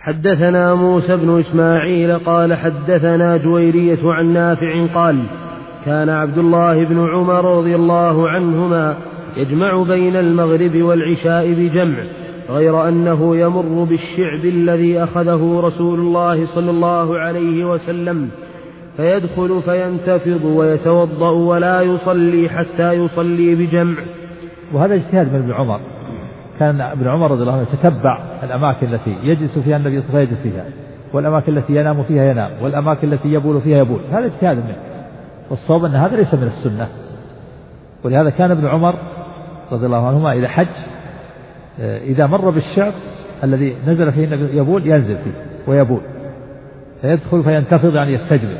حدثنا موسى بن إسماعيل قال حدثنا جويرية عن نافع قال كان عبد الله بن عمر رضي الله عنهما يجمع بين المغرب والعشاء بجمع، غير أنه يمر بالشعب الذي أخذه رسول الله صلى الله عليه وسلم فيدخل فينتفض ويتوضأ ولا يصلي حتى يصلي بجمع. وهذا اجتهاد من ابن عمر. كان ابن عمر رضي الله عنه يتتبع الأماكن التي يجلس فيها النبي صلى الله عليه وسلم يجلس فيها، والأماكن التي ينام فيها ينام، والأماكن التي يبول فيها يبول. هذا اجتهاد منه، والصواب أن هذا ليس من السنة. ولهذا كان ابن عمر رضي الله عنهما إذا حج إذا مر بالشعب الذي نزل فيه النبي يبول ينزل فيه ويبول، فيدخل فينتفض يعني يستجمع.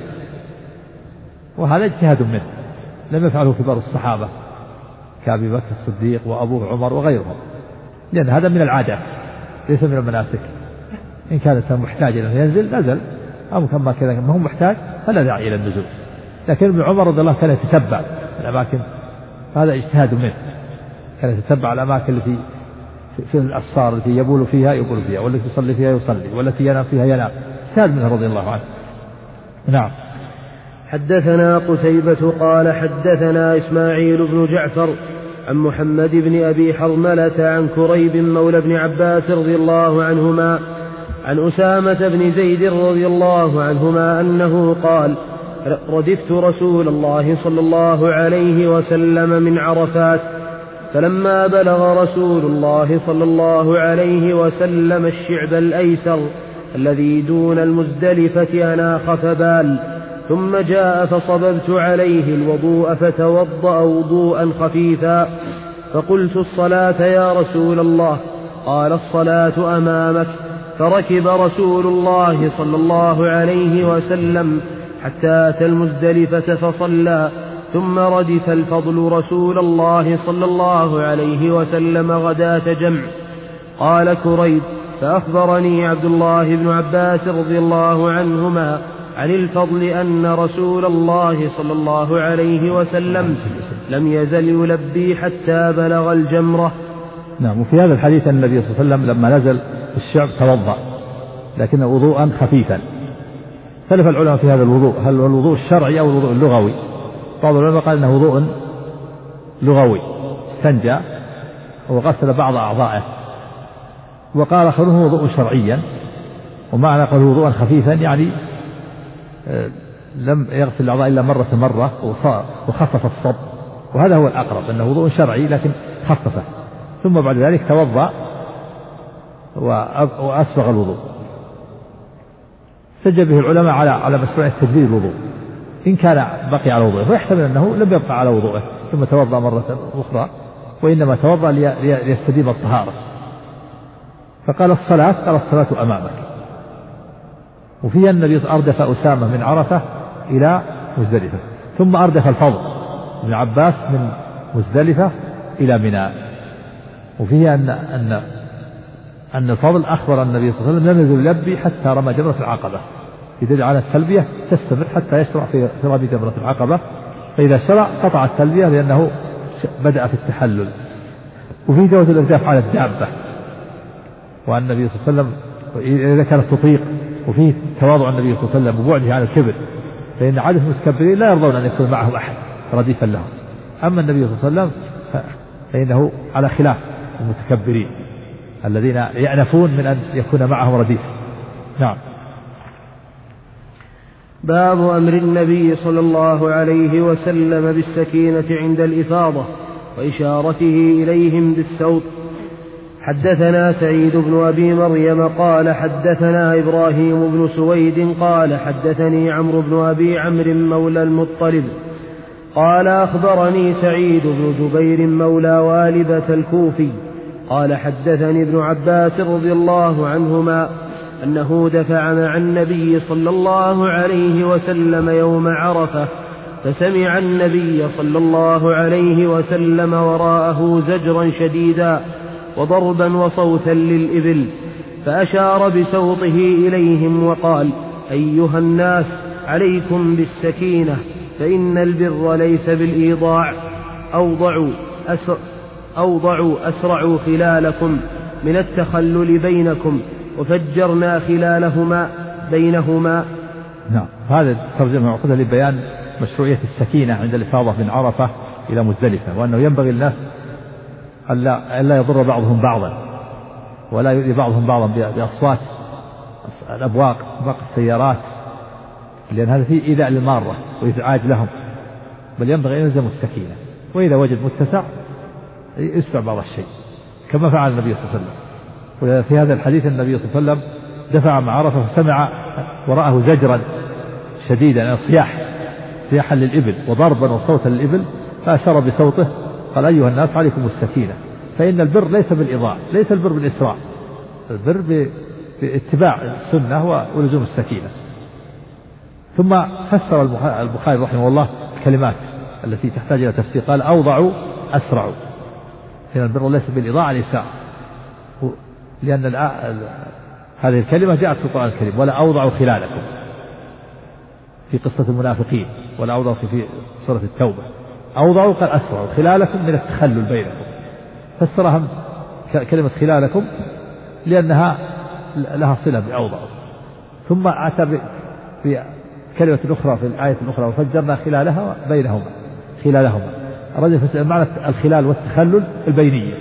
وهذا اجتهاد منه لم يفعله كبار الصحابة كأبي بكر الصديق وأبوه عمر وغيرهم، لأن هذا من العادات ليس من المناسك. إن كان الإنسان محتاج إلى ينزل نزل، أو كما كذا ما هو محتاج فلا داعي إلى النزول. لكن ابن عمر رضي الله كان يتتبع الأماكن، هذا اجتهاد منه، كان يتتبع الأماكن التي في الأسفار التي يبول فيها يبول فيها، والتي يصلي فيها يصلي، والتي ينام فيها ينام. اجتهاد منه رضي الله عنه. نعم. حدثنا قتيبة قال حدثنا إسماعيل بن جعفر عن محمد بن أبي حرملة عن كريب مولى بن عباس رضي الله عنهما عن أسامة بن زيد رضي الله عنهما أنه قال ردفت رسول الله صلى الله عليه وسلم من عرفات، فلما بلغ رسول الله صلى الله عليه وسلم الشعب الأيسر الذي دون المزدلفة أناخ فبال، ثم جاء فصببت عليه الوضوء فتوضأ وضوءا خفيفا، فقلت الصلاة يا رسول الله؟ قال الصلاة أمامك. فركب رسول الله صلى الله عليه وسلم حتى أتى المزدلفة فصلى، ثم ردف الفضل رسول الله صلى الله عليه وسلم غداة جمع. قال كريب فأخبرني عبد الله بن عباس رضي الله عنهما عن الفضل أن رسول الله صلى الله عليه وسلم لم يزل يلبي حتى بلغ الجمرة. نعم. وفي هذا الحديث أن النبي صلى الله عليه وسلم لما نزل في الشعب توضأ، لكن وضوءا خفيفا. اختلف العلماء في هذا الوضوء، هل هو الوضوء الشرعي أو الوضوء اللغوي؟ بعض العلماء قال أنه وضوء لغوي، استنجى وغسل بعض أعضائه، وقال آخرون وضوء شرعيا، ومعنى قال وضوءا خفيفا يعني لم يغسل الأعضاء إلا مرة وخفف الصب، وهذا هو الأقرب أنه وضوء شرعي لكن خففه، ثم بعد ذلك توضأ وأسبغ الوضوء. استجاب به العلماء على مشروعية تجديد الوضوء إن كان بقي على وضوءه، ويحتمل أنه لم يبقى على وضوءه ثم توضأ مرة أخرى، وإنما توضأ ليستديم الطهارة. فقال الصلاة، قال الصلاة أمامك. وفيها النبي أردف أسامة من عرفة إلى مزدلفة، ثم أردف الفضل بن عباس من مزدلفة إلى منى. وفيها أن الفضل أخبر النبي صلى الله عليه وسلم لم يزل يلبي حتى رمى جمرة العقبة، يدل على التلبية تستمر حتى يشرع في رمي جمرة العقبة، فإذا شرع قطع التلبية لأنه بدأ في التحلل. وفي جواز الإرداف على الدابة، وأن النبي صلى الله عليه وسلم إذا كانت تطيق، وفيه تواضع النبي صلى الله عليه وسلم وبعده عن الكبر، فإن عادة المتكبرين لا يرضون أن يكون معهم أحد رديفا لهم. أما النبي صلى الله عليه وسلم فإنه على خلاف المتكبرين الذين يأنفون من أن يكون معهم رديف. نعم. باب أمر النبي صلى الله عليه وسلم بالسكينة عند الإفاضة وإشارته إليهم بالسوط. حدثنا سعيد بن أبي مريم قال حدثنا إبراهيم بن سويد قال حدثني عمرو بن أبي عمرو مولى المطلب قال أخبرني سعيد بن جبير مولى والبة الكوفي قال حدثني ابن عباس رضي الله عنهما أنه دفع مع النبي صلى الله عليه وسلم يوم عرفة، فسمع النبي صلى الله عليه وسلم وراءه زجرا شديدا وضربا وصوتا للإبل، فأشار بسوطه إليهم وقال: أيها الناس عليكم بالسكينة، فإن البر ليس بالإيضاع، أوضعوا أسرعوا خلالكم من التخلل بينكم، وفجرنا خلالهما بينهما. نعم. هذا الترجمة معقودة لبيان مشروعية السكينة عند الإفاضة من عرفة إلى مزدلفة، وأنه ينبغي للناس ألا يضر بعضهم بعضا ولا يؤذي بعضهم بعضا بأصوات الأبواق السيارات، لأن هذا فيه إيذاء للمارة وإزعاج لهم، بل ينبغي أن يلزم السكينة، وإذا وجد متسع يسمع بعض الشيء كما فعل النبي صلى الله عليه وسلم. وفي هذا الحديث النبي صلى الله عليه وسلم دفع مع عرفة فسمع وراءه زجرا شديدا، صياحا للإبل وضربا وصوتا للإبل، فأشار بصوته قال أيها الناس عليكم السكينة، فإن البر ليس بالإضاعة، ليس البر بالإسراع، البر باتباع السنة ولزوم السكينة. ثم فسر البخاري رحمه الله الكلمات التي تحتاج إلى تفسير، قال أوضعوا أسرعوا، لأن البر ليس بالإضاعة الإساءة، لأن هذه الكلمة جاءت في القرآن الكريم، ولا أوضعوا خلالكم في قصة المنافقين، ولا أوضعوا في سورة التوبة، أوضعوا قال أسرعوا، خلالكم من التخلل بينكم، فسرها كلمة خلالكم لأنها لها صلة بأوضعوا. ثم أتى بكلمة أخرى في الآية الأخرى وفجرنا خلالها خلالهما. الرجل فسر معنى الخلال والتخلل البينية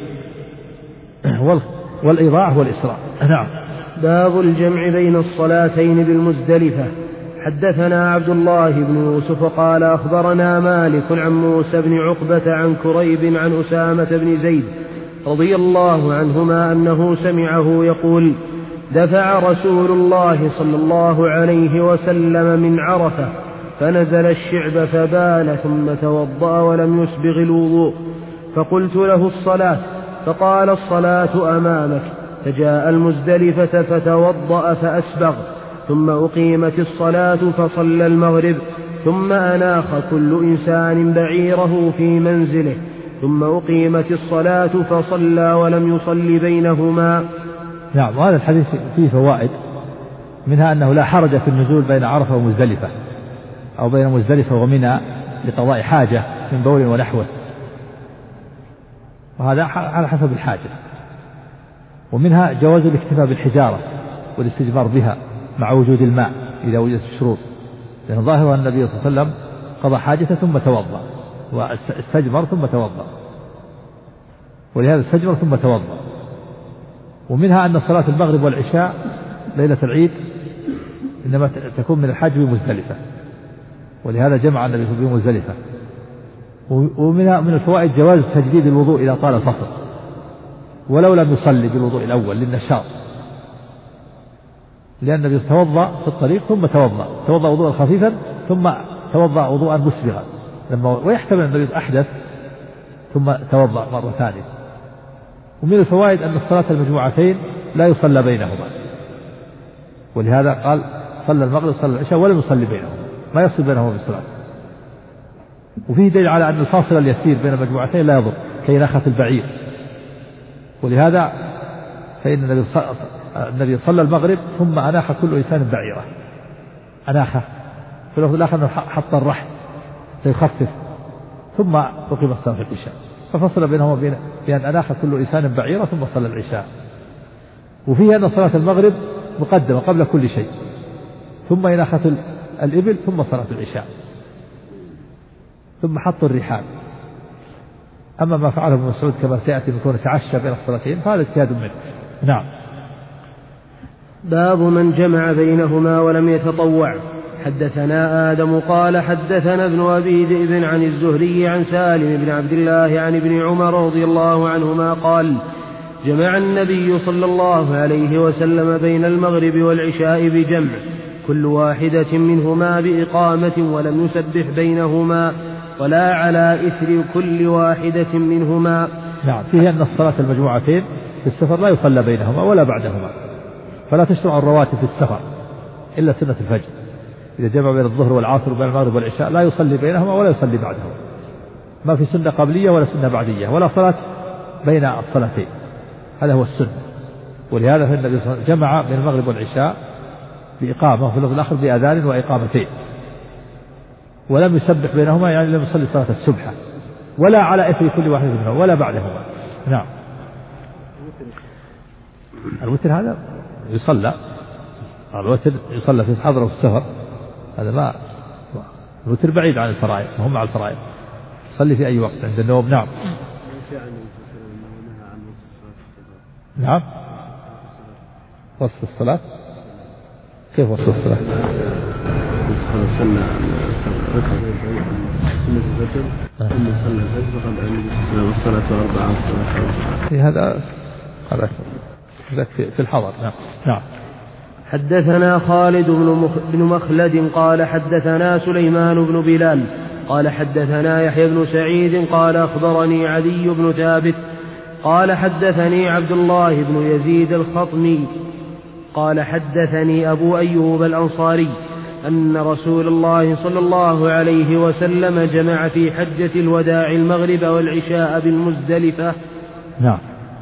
والإضاعة والإسراء. نعم. باب الجمع بين الصلاتين بالمزدلفة. حدثنا عبد الله بن يوسف قال أخبرنا مالك عن موسى بن عقبة عن كريب عن أسامة بن زيد رضي الله عنهما أنه سمعه يقول دفع رسول الله صلى الله عليه وسلم من عرفة فنزل الشعب فبال ثم توضأ ولم يسبغ الوضوء، فقلت له الصلاة، فقال الصلاة أمامك، فجاء المزدلفة فتوضأ فأسبغ، ثم أقيمت الصلاة فصلى المغرب، ثم أناخ كل إنسان بعيره في منزله، ثم أقيمت الصلاة فصلى ولم يصل بينهما. نعم. وهذا الحديث فيه فوائد، منها أنه لا حرج في النزول بين عرفة ومزدلفة أو بين مزدلفة ومنى لقضاء حاجة من بول ونحوه، وهذا على حسب الحاجة. ومنها جواز الاكتفاء بالحجارة والاستجمار بها مع وجود الماء إذا وجدت الشروط، لأن ظاهر أن النبي صلى الله عليه وسلم قضى حاجته ثم توضأ واستجمر ثم توضأ، ولهذا استجمر ثم توضأ. ومنها أن صلاة المغرب والعشاء ليلة العيد إنما تكون من الحج بمزدلفة، ولهذا جمع النبي بمزدلفة. ومنها من الفوائد جواز تجديد الوضوء إذا طال الفصل ولو لم يصلي بالوضوء الأول للنشاط، لأن النبي توضأ في الطريق ثم توضأ وضوءا خفيفا ثم توضأ وضوءا مسبغا، ويحتمل أن النبي أحدث ثم توضأ مرة ثانية. ومن الفوائد أن الصلاة المجموعتين لا يصلى بينهما، ولهذا قال صلى المغرب صلى العشاء ولم يصلي بينهما، ما يصل بينهما بالصلاة. وفيه دليل على أن الفاصل اليسير بين المجموعتين لا يضر كيناخة البعير، ولهذا فإن النبي صلى المغرب ثم أناخ كل إنسان بعيره، أناخه في اللفظ الآخر حط الرحل ليخفف، ثم أقيم الصلاة في العشاء، ففصل بينهما بأن أناخ كل إنسان بعيره ثم صلى العشاء. وفيه أن صلاة المغرب مقدمة قبل كل شيء، ثم إناخة الإبل ثم صلاة العشاء، ثم حط الرحال. أما ما فعله ابن مسعود كما سيأتي يكون تعشى بين الصلاتين فهذا اجتهاد منه. نعم. باب من جمع بينهما ولم يتطوع. حدثنا آدم قال حدثنا ابن أبي ذئب عن الزهري عن سالم بن عبد الله عن ابن عمر رضي الله عنهما قال جمع النبي صلى الله عليه وسلم بين المغرب والعشاء بجمع كل واحدة منهما بإقامة ولم يسبح بينهما ولا على إثر كل واحدة منهما. نعم. فيه أن الصلاة المجموعتين في السفر لا يصلى بينهما ولا بعدهما، فلا تشرع الرواتب في السفر إلا سنة الفجر، إذا جمع بين الظهر والعصر وبين المغرب والعشاء لا يصلي بينهما ولا يصلي بعدهما، ما في سنة قبلية ولا سنة بعدية ولا صلاة بين الصلاتين، هذا هو السنة. ولهذا فإن النبي جمع بين المغرب والعشاء بإقامة وفي اللفظ الآخر بأذان وإقامتين، ولم يسبح بينهما يعني لم يصلي صلاة السبحة ولا على إثر كل واحد منهما ولا بعدهما. نعم. الوتر هذا يصلى الوتر يصلى في الحضر والسفر، هذا ما الوتر بعيد عن الفرائض، وهم مع الفرائض، يصلي في أي وقت عند النوم. نعم. نعم. وصف الصلاة كيف وصف الصلاة؟ في هذا في الحضر. نعم. نعم. حدثنا خالد بن مخلد قال حدثنا سليمان بن بلال قال حدثنا يحيى بن سعيد قال أخبرني عدي بن ثابت قال حدثني عبد الله بن يزيد الخطمي قال حدثني أبو أيوب الأنصاري أن رسول الله صلى الله عليه وسلم جمع في حجة الوداع المغرب والعشاء بالمزدلفة. نعم.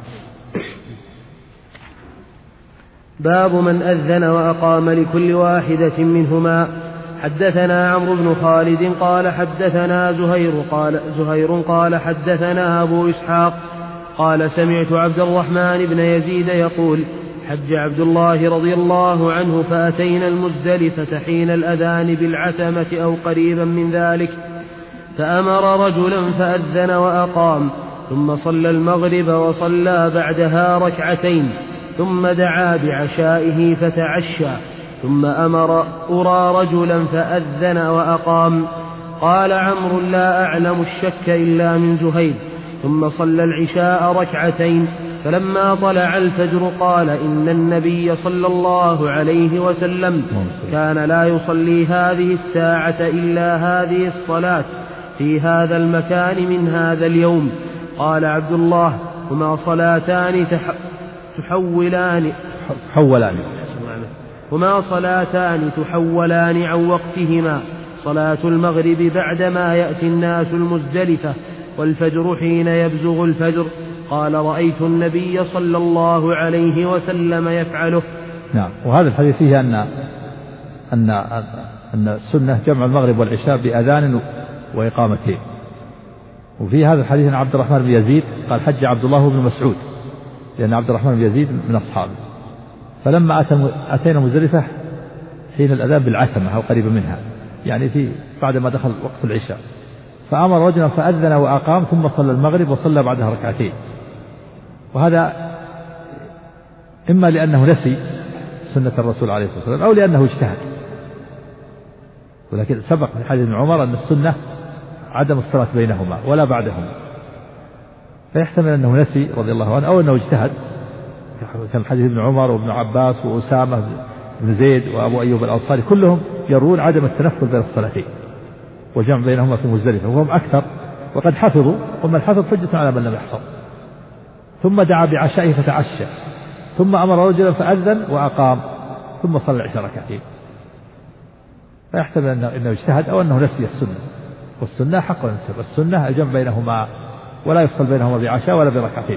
باب من أذن وأقام لكل واحدة منهما. حدثنا عمرو بن خالد قال حدثنا زهير قال حدثنا أبو إسحاق قال سمعت عبد الرحمن بن يزيد يقول حج عبد الله رضي الله عنه فأتينا المزدلفة حين الأذان بالعتمة أو قريبا من ذلك، فأمر رجلا فأذن وأقام، ثم صلى المغرب وصلى بعدها ركعتين، ثم دعا بعشائه فتعشى، ثم أمر أرى رجلا فأذن وأقام. قال عمرو لا أعلم الشك إلا من زهير. ثم صلى العشاء ركعتين، فلما طلع الفجر قال إن النبي صلى الله عليه وسلم كان لا يصلي هذه الساعة إلا هذه الصلاة في هذا المكان من هذا اليوم. قال عبد الله هما صلاتان تحولان عن وقتهما، صلاة المغرب بعدما يأتي الناس المزدلفة، والفجر حين يبزغ الفجر. قال رأيت النبي صلى الله عليه وسلم يفعله. نعم. وهذا الحديث فيه أن السنة جمع المغرب والعشاء بأذان وإقامتين. وفي هذا الحديث عن عبد الرحمن بن يزيد قال حج عبد الله بن مسعود، لأن عبد الرحمن بن يزيد من أصحابه. فلما أتينا مزدلفة حين الأذان بالعتمة أو قريبا منها، يعني بعد ما دخل وقت العشاء، فأمر رجلا فأذن وأقام، ثم صلى المغرب وصلى بعدها ركعتين. وهذا إما لأنه نسي سنة الرسول عليه الصلاة والسلام أو لأنه اجتهد، ولكن سبق في حديث ابن عمر أن السنة عدم الصلاة بينهما ولا بعدهما، فيحتمل أنه نسي رضي الله عنه أو أنه اجتهد، كان حديث ابن عمر وابن عباس وأسامة بن زيد وأبو أيوب الأنصاري كلهم يرون عدم التنفل بين الصلاتين والجمع بينهما في مزدلفة، وهم أكثر وقد حفظوا، ومن حفظ حجة على من لم يحفظ. ثم دعا بعشائه فتعشى، ثم أمر رجلا فأذن وأقام، ثم صلى العشاء ركعتين. فيحتمل أنه اجتهد أو أنه نسي السنة، والسنة حق ونسب، والسنة الجمع بينهما ولا يفصل بينهما بعشاء ولا بركعتين.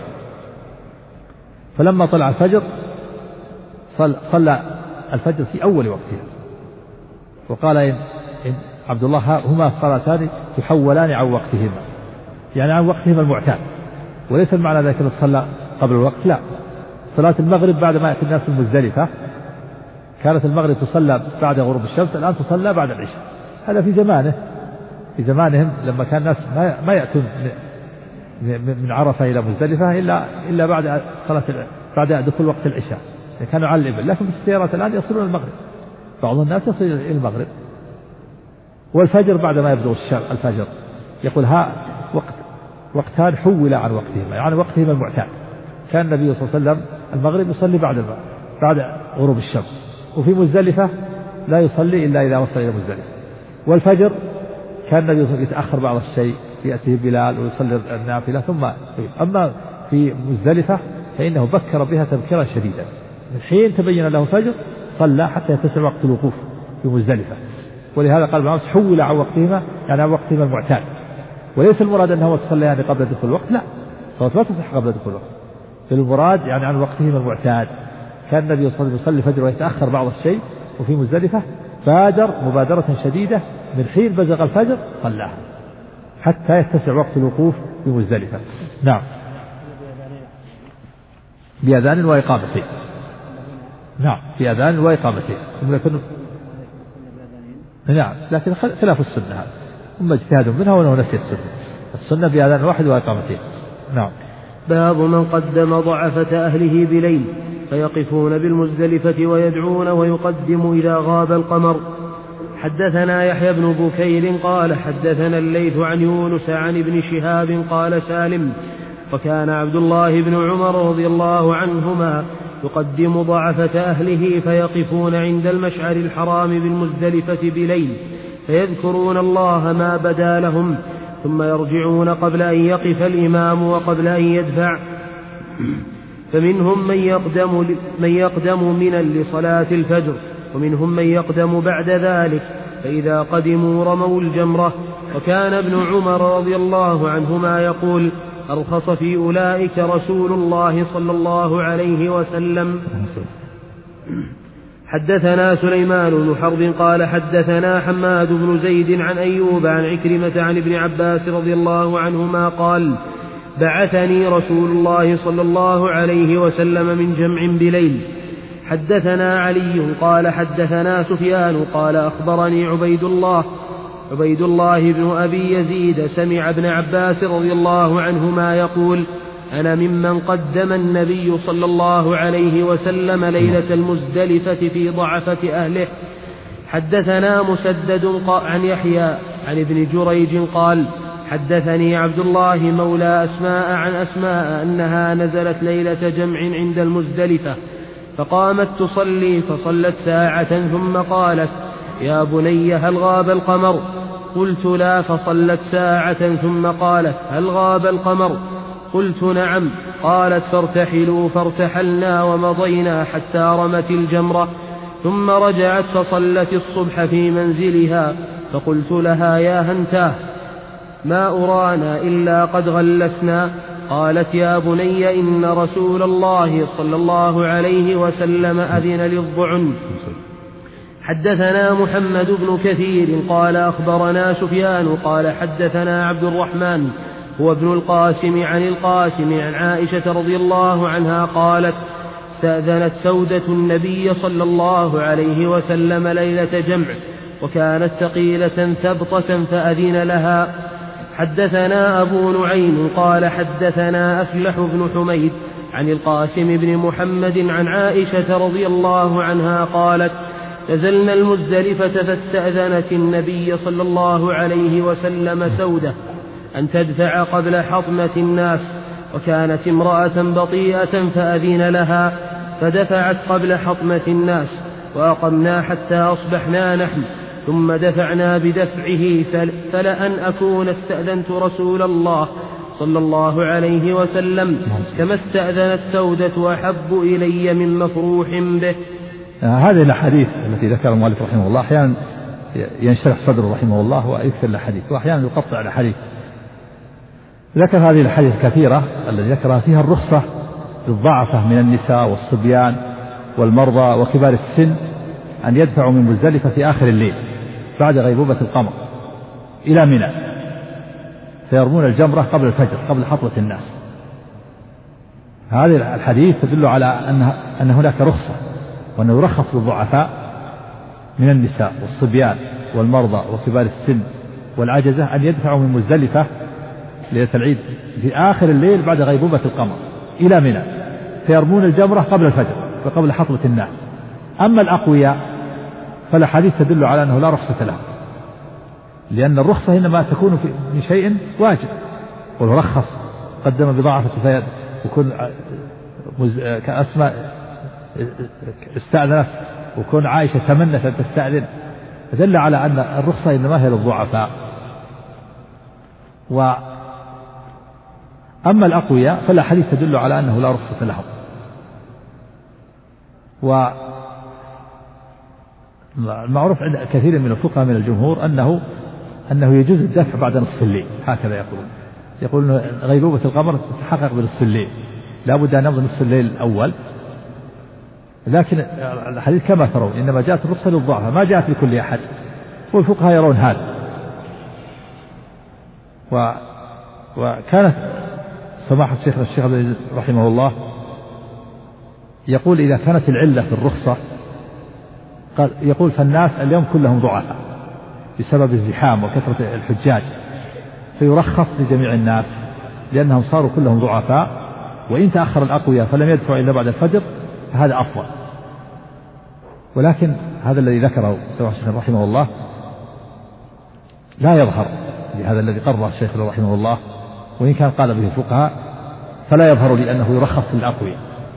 فلما طلع الفجر صلى الفجر في أول وقتها، وقال إن عبد الله هما صلاتان تحولان عن وقتهما، يعني عن وقتهما المعتاد، وليس المعنى ذلك أن صلى قبل الوقت، لا. صلاة المغرب بعد ما يأتي الناس المزدلفة، كانت المغرب تصلى بعد غروب الشمس، الآن تصلى بعد العشاء. هذا في زمانهم لما كان الناس ما يأتون من عرفة إلى مزدلفة إلا بعد دخول وقت العشاء، كانوا على الإبل. لكن بالسيارات الآن يصلون المغرب، بعض الناس يصل إلى المغرب. والفجر بعد ما يبدو الفجر يقول وقتان حول عن وقتهما، يعني وقتهما المعتاد. كان النبي صلى الله عليه وسلم المغرب يصلي بعد غروب الشمس، وفي مزدلفة لا يصلي إلا إذا وصل إلى مزدلفة. والفجر كان النبي يتأخر بعض الشيء، يأتيه بلال ويصلي النافلة ثم. أما في مزدلفة فإنه بكر بها تبكيرا شديدا، من حين تبين له الفجر صلى حتى يتسع وقت الوقوف في مزدلفة. ولهذا قال ابن حول عن وقتهما، يعني عن وقتهما المعتاد. وليس المراد أنه تصلي يعني قبل دخول الوقت، لا، صلاة لا تصح قبل دخول الوقت، المراد يعني عن وقتهما المعتاد. كان النبي صلى الله عليه وسلم يصلي الفجر ويتأخر بعض الشيء، وفي مزدلفة بادر مبادرة شديدة من حين بزغ الفجر صلاها حتى يتسع وقت الوقوف في مزدلفة. نعم، بأذان وإقامتين. نعم في أذان وإقامتين نعم لكن خلاف السنة هذا ثم اجتهاد منها وأنه نسي السنة بأذان واحد وإقامتين. نعم. باب من قدم ضعفة أهله بليل فيقفون بالمزدلفة ويدعون ويقدم إذا غاب القمر. حدثنا يحيى بن بكير قال حدثنا الليث عن يونس عن ابن شهاب قال سالم وكان عبد الله بن عمر رضي الله عنهما يقدم ضعفة أهله فيقفون عند المشعر الحرام بالمزدلفة بليل فيذكرون الله ما بدا لهم ثم يرجعون قبل أن يقف الإمام وقبل أن يدفع. فمنهم من يقدم منا لصلاة الفجر ومنهم من يقدم بعد ذلك فإذا قدموا رموا الجمرة. وكان ابن عمر رضي الله عنهما يقول أرخص في أولئك رسول الله صلى الله عليه وسلم. حدثنا سليمان بن حرب قال حدثنا حماد بن زيد عن أيوب عن عكرمة عن ابن عباس رضي الله عنهما قال بعثني رسول الله صلى الله عليه وسلم من جمع بليل. حدثنا علي قال حدثنا سفيان قال أخبرني عبيد الله بن أبي يزيد سمع ابن عباس رضي الله عنهما يقول أنا ممن قدم النبي صلى الله عليه وسلم ليلة المزدلفة في ضعفة أهله. حدثنا مسدد عن يحيى عن ابن جريج قال حدثني عبد الله مولى أسماء عن أسماء أنها نزلت ليلة جمع عند المزدلفة فقامت تصلي فصلت ساعة ثم قالت يا بني هل غاب القمر؟ قلت لا فصلت ساعة ثم قالت هل غاب القمر؟ قلت نعم. قالت فارتحلوا فارتحلنا ومضينا حتى رمت الجمرة ثم رجعت فصلت الصبح في منزلها فقلت لها يا هنتاه ما أرانا إلا قد غلسنا. قالت يا بني إن رسول الله صلى الله عليه وسلم أذن للضعن. حدثنا محمد بن كثير قال أخبرنا سفيان قال حدثنا عبد الرحمن هو ابن القاسم عن القاسم عن عائشة رضي الله عنها قالت استأذنت سودة النبي صلى الله عليه وسلم ليلة جمع وكانت ثقيلة ثبطة فأذن لها. حدثنا أبو نعيم قال حدثنا أفلح بن حميد عن القاسم بن محمد عن عائشة رضي الله عنها قالت نزلنا المزدلفة فاستأذنت النبي صلى الله عليه وسلم سودة أن تدفع قبل حطمة الناس وكانت امرأة بطيئة فأذن لها فدفعت قبل حطمة الناس وأقمنا حتى أصبحنا نحن ثم دفعنا بدفعه فلأن أكون استأذنت رسول الله صلى الله عليه وسلم كما استأذنت سودة أحب إلي من مفروح به. هذه الأحاديث التي ذكر المؤلف رحمه الله أحيانا ينشرح صدره رحمه الله ويكثر الحديث وأحيانا يقطع الحديث. ذكر هذه الحديث الكثيرة التي ذكرها فيها الرخصة للضعفة من النساء والصبيان والمرضى وكبار السن أن يدفعوا من مزدلفة في آخر الليل بعد غيبوبة القمر إلى منى فيرمون الجمرة قبل الفجر قبل حطمة الناس. هذه الحديث تدل على أن هناك رخصة وأنه يرخص للضعفاء من النساء والصبيان والمرضى وكبار السن والعجزة أن يدفعوا من مزدلفة ليلة العيد في آخر الليل بعد غيبوبة القمر إلى منى فيرمون الجمرة قبل الفجر وقبل حطمة الناس. أما الأقوياء فالحديث تدل على أنه لا رخصة له لأن الرخصة إنما تكون في شيء واجب والرخص قدم بضعفة وكن كأسماء استأذنت وكن عائشة تمنت أن تستأذن فدل على أن الرخصة إنما هي للضعفاء. أما الأقوياء فالحديث تدل على أنه لا رخصة لهم. والمعروف عند كثير من الفقهاء من الجمهور أنه يجوز الدفع بعد نصف الليل هكذا يقولون غيبوبة القمر تتحقق بنصف الليل لا بد أن نمضي نصف الليل الأول. لكن الحديث كما ترون إنما جاءت الرخصة للضعفاء ما جاءت لكل أحد والفقهاء يرون هذا. وكانت سماحة الشيخ رحمه الله يقول إذا كانت العلة في الرخصة، قال يقول فالناس اليوم كلهم ضعفاء بسبب الزحام وكثرة الحجاج، فيرخص لجميع الناس لأنهم صاروا كلهم ضعفاء، وإن تأخر الأقوياء فلم يدفعوا إلا بعد الفجر فهذا أفضل. ولكن هذا الذي ذكره الشيخ رحمه الله لا يظهر لهذا الذي قرره الشيخ رحمه الله، وإن كان قال به الفقهاء فلا يظهر لأنه يرخص للأقوياء،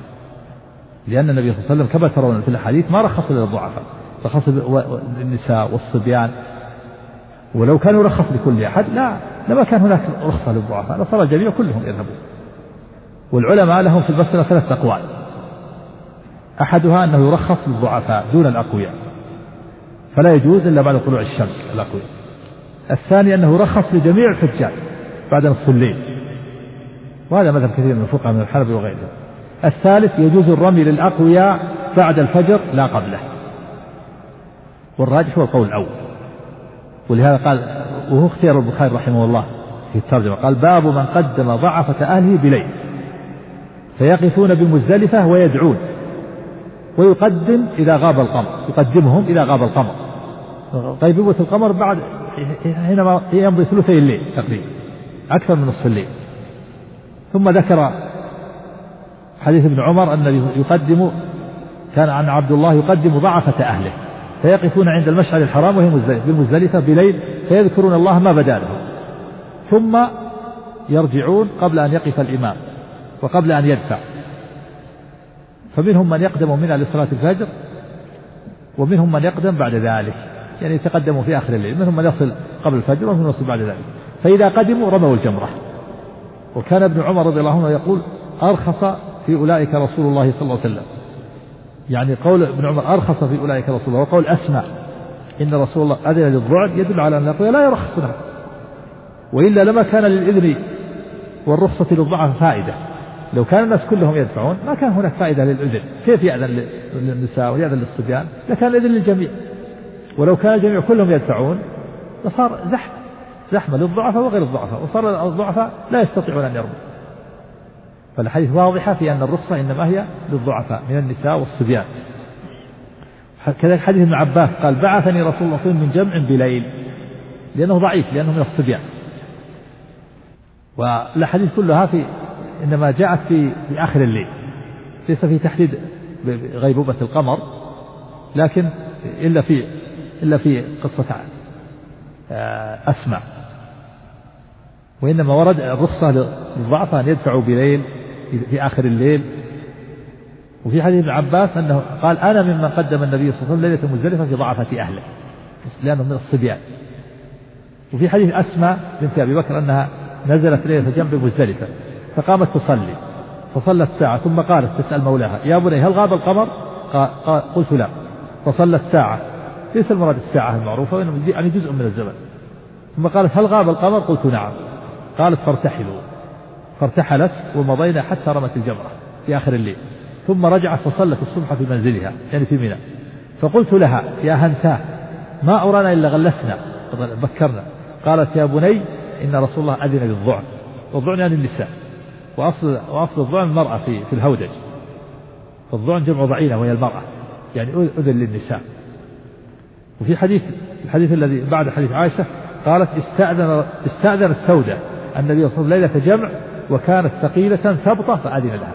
لأن النبي صلى الله عليه وسلم كما ترون في الحديث ما رخص للضعفاء، رخص للنساء والصبيان، ولو كان يرخص لكل أحد لما كان هناك رخصة للضعفاء، لصار الجميع كلهم يذهبون. والعلماء لهم في المسألة 3 أقوال، أحدها أنه يرخص للضعفاء دون الأقوياء فلا يجوز إلا بعد طلوع الشمس الأقوياء. الثاني أنه يرخص لجميع الحجاج بعد نصف الليل، وهذا مذهب كثير من الفقهاء من الحنبلة وغيرهم. الثالث يجوز الرمي للأقوياء بعد الفجر لا قبله، والراجح هو القول الأول. ولهذا قال، وهو اختيار البخاري رحمه الله في الترجمة، قال باب من قدم ضعفة أهله بليل فيقفون بمزدلفة ويدعون ويقدم إذا غاب القمر، يقدمهم إذا غاب القمر، غيبوبة القمر بعد حينما يمضي ثلثي الليل تقريبا، أكثر من نصف الليل. ثم ذكر حديث ابن عمر أن يقدم، كان عن عبد الله يقدم ضعفة أهله فيقفون عند المشعر الحرام وهي بالمزدلفة بليل فيذكرون الله ما بدا لهم، ثم يرجعون قبل أن يقف الإمام وقبل أن يدفع. فمنهم من يقدم منها لصلاة الفجر، ومنهم من يقدم بعد ذلك، يعني يتقدموا في آخر الليل، منهم من يصل قبل الفجر ومنهم من يصل بعد ذلك. فإذا قدموا رموا الجمرة. وكان ابن عمر رضي الله عنه يقول أرخص في أولئك رسول الله صلى الله عليه وسلم، يعني قول ابن عمر أرخص في أولئك رسول الله، وقول أسمع إن رسول الله أذن للضعف يدل على أن الأقوياء لا يرخص لهم، وإلا لما كان للإذن والرخصة للضعف فائدة. لو كان الناس كلهم يدفعون ما كان هناك فائدة للإذن، كيف يأذن للنساء ويأذن للصبيان؟ لكان الإذن للجميع، ولو كان الجميع كلهم يدفعون لصار زحمة للضعفاء وغير الضعفاء، وصار الضعفاء لا يستطيعون أن يرموا. فالحديث واضحة في أن الرخصة إنما هي للضعفاء من النساء والصبيان. كذلك حديث ابن عباس قال بعثني رسول الله صلى الله عليه وسلم من جمع بليل، لأنه ضعيف، لأنه من الصبيان. والحديث كلها إنما جاءت في آخر الليل، ليس في تحديد غيبوبة القمر، لكن إلا في قصة أسمع. وإنما ورد الرخصة للضعفاء أن يدفعوا بليل في آخر الليل. وفي حديث ابن عباس أنه قال أنا ممن قدم النبي صلى الله عليه وسلم ليلة مزدلفة في ضعفة أهله، لأنه من الصبيان. وفي حديث أسماء بنت أبي بكر أنها نزلت ليلة جنب مزدلفة فقامت تصلي، فصلت ساعة ثم قالت تسأل مولاها يا بني هل غاب القمر؟ قلت لا، فصلت ساعة، ليس المراد الساعة المعروفة وإنما يعني جزء من الزمن. ثم قالت هل غاب القمر؟ قلت نعم. قالت فارتحلوا، فارتحلت ومضينا حتى رمت الجمرة في آخر الليل، ثم رجعت فصلت الصبح في منزلها يعني في منى. فقلت لها يا هنتاه ما أرانا إلا غلسنا بكرنا. قالت يا بني إن رسول الله أذن للضعن، والضعن يعني النساء، وأصل الضعن المرأة في الهودج، فالضعن جمع ضعينة وهي المرأة، يعني أذن للنساء. وفي الحديث الذي بعد حديث عائشة قالت استأذنت سودة النبي صلى الله عليه وسلم ليلة جمع وكانت ثقيلة ثبطة فأذن لها.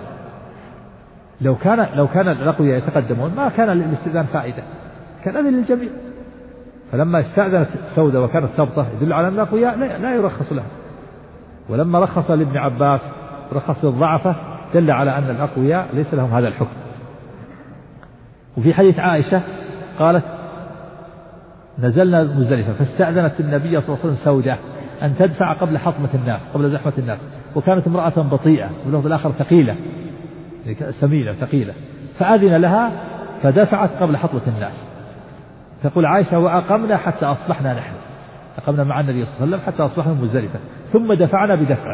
لو كان الأقوياء يتقدمون ما كان للاستئذان فائدة، كان أذن للجميع. فلما استأذنت سودة وكانت ثبطة يدل على أن الأقوياء لا يرخص لها. ولما رخص لابن عباس رخص للضعفة دل على أن الأقوياء ليس لهم هذا الحكم. وفي حديث عائشة قالت نزلنا مزدلفة فاستأذنت النبي صلى الله عليه وسلم سودة أن تدفع قبل حطمة الناس، قبل زحمة الناس، وكانت امرأة بطيئة واللفظ الآخر ثقيلة سمينة ثقيلة، فأذن لها فدفعت قبل حطمة الناس. تقول عائشة وأقمنا حتى أصبحنا نحن، أقمنا مع النبي صلى الله عليه وسلم حتى أصبحنا مزدلفة ثم دفعنا بدفعه.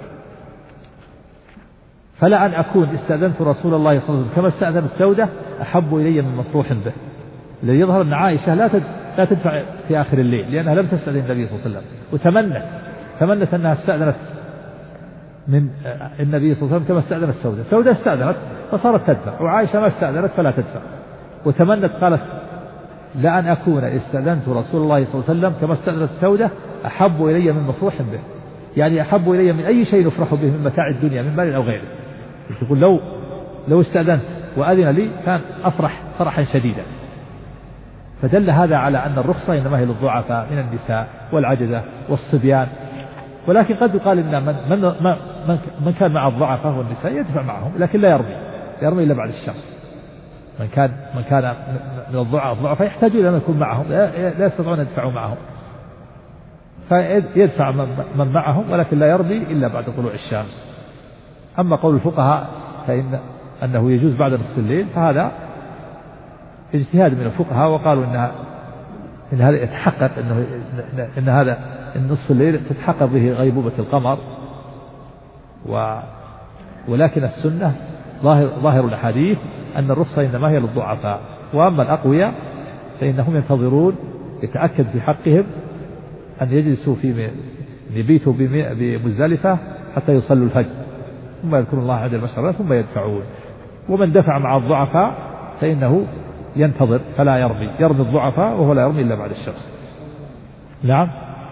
فلا أن أكون استأذنت رسول الله صلى الله عليه وسلم كما استأذنت سودة أحب إلي من مطروح به. الذي يظهر أن عائشة لا تدفع في آخر الليل لأنها لم تستأذن النبي صلى الله عليه وسلم، وتمنت أنها استأذنت من النبي صلى الله عليه وسلم كما استأذنت سودة استأذنت فصارت تدفع، وعائشة ما استأذنت فلا تدفع، وتمنت قالت لأن أكون استأذنت رسول الله صلى الله عليه وسلم كما استأذنت سودة أحب إلي من مفروح به، يعني أحب إلي من أي شيء نفرح به من متاع الدنيا من مال أو غيره. تقول لو استأذنت وأذن لي كان أفرح فرحا شديدا. فدل هذا على أن الرخصة إنما هي للضعفاء من النساء والعجزة والصبيان، ولكن قد يقال إن من كان مع الضعفاء والنساء يدفع معهم، لكن لا يرمي إلا بعد الشخص. من كان من الضعفاء يحتاج إلى أن يكون معهم، لا يستطيعون أن يدفعوا معهم، فيدفع من معهم، ولكن لا يرمي إلا بعد طلوع الشمس. أما قول الفقهاء أنه يجوز بعد نصف الليل فهذا اجتهاد من الفقهاء، وقالوا إن هذا يتحقق إن هذا النصف الليل تتحقق به غيبوبة القمر، ولكن السنة ظاهر الحديث أن الرخصة إنما هي للضعفاء، وأما الأقوياء فإنهم ينتظرون يتأكد في حقهم أن يجلسوا يبيتوا بمزدلفة حتى يصلوا الفجر ثم يذكرون الله عند المشعر ثم يدفعون. ومن دفع مع الضعفاء فإنه ينتظر فلا يرمي الضعفاء وهو لا يرمي إلا بعد الشمس. نعم،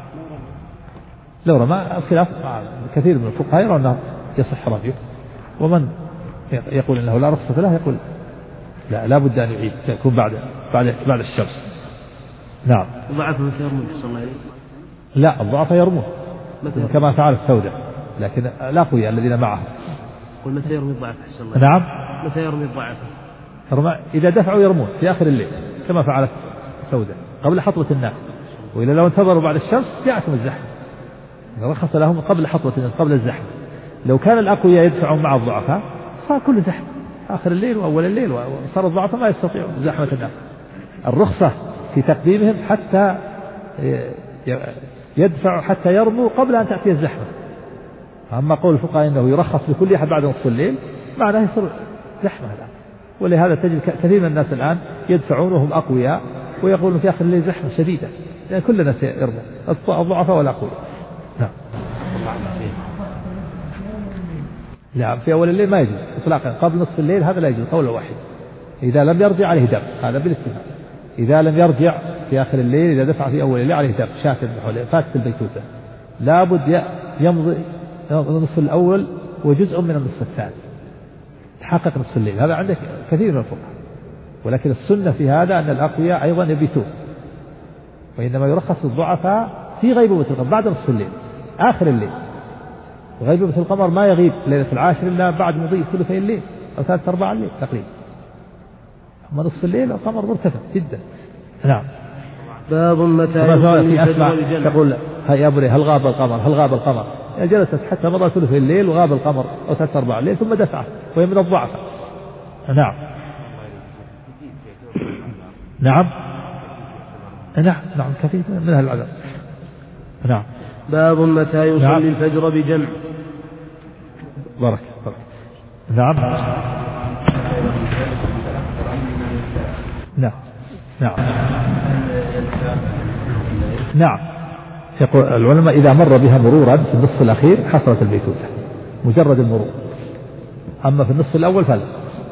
لو رمى الخلاف كثير من الفقهاء يرون أنه يصح رميه، ومن يقول أنه لا رخصة له يقول لا بد أن يعيد يكون بعد الشمس. نعم. الضعفاء متى يرمون صلى الله عليه؟ لا، الضعفاء يرمون كما فعل السوداء، لكن الأقوياء الذين معهم. قل متى يرمي الضعفاء صلى الله عليه؟ نعم، متى يرمي الضعفاء؟ إذا دفعوا يرمون في آخر الليل كما فعلت السوداء قبل حطوة الناس، وإلا لو انتظروا بعد الشمس جاءتهم الزحمة، رخص لهم قبل حطوة الناس قبل الزحمة. لو كان الأقوياء يدفعون مع الضعفاء صار كل زحمة آخر الليل وأول الليل، وصار الضعفاء ما يستطيعون زحمة الناس. الرخصة في تقديمهم حتى يدفعوا حتى يرموا قبل أن تأتي الزحمة. أما قول الفقهاء إنه يرخص لكل أحد بعد نصف الليل معناه يصير زحمة الآن، ولهذا تجد كثير من الناس الآن يدفعون وهم أقوياء ويقولون في آخر الليل زحمة شديدة، لأن كل الناس يرموا الضعفاء والأقوياء. نعم. لا، في أول الليل ما يجوز إطلاقا، قبل نصف الليل هذا لا يجوز قولا واحد. إذا لم يرجع عليه دم، هذا بالاتفاق. إذا لم يرجع في آخر الليل، إذا دفع في أول الليل عليه دم شاكل حوله فاتت البيتوتة، لابد يمضي النصف الأول وجزء من النصف الثاني تحقق نصف الليل. هذا عندك كثير من الفقهاء، ولكن السنة في هذا أن الأقوياء أيضا يبيتون، وإنما يرخص الضعفاء في غيبوبة القمر بعد نصف الليل آخر الليل. وغيبوبة القمر ما يغيب ليلة العاشر إلا بعد مضي ثلثي الليل أو 3/4 الليل تقريبا، أما نصف الليل القمر مرتفع جدا. نعم. باب متى تقول يا بني هل غاب القمر جلست حتى مضى ثلثي الليل وغاب القمر أو 3/4 الليل ثم دفعه، وهي من الضعفاء. نعم. نعم كثير من أهل العذاب. نعم. باب متى يصلي الفجر بجمع. بارك. نعم. يقول العلماء إذا مر بها مرورا في النصف الأخير حصلت البيتوتة مجرد المرور، أما في النصف الأول فلا.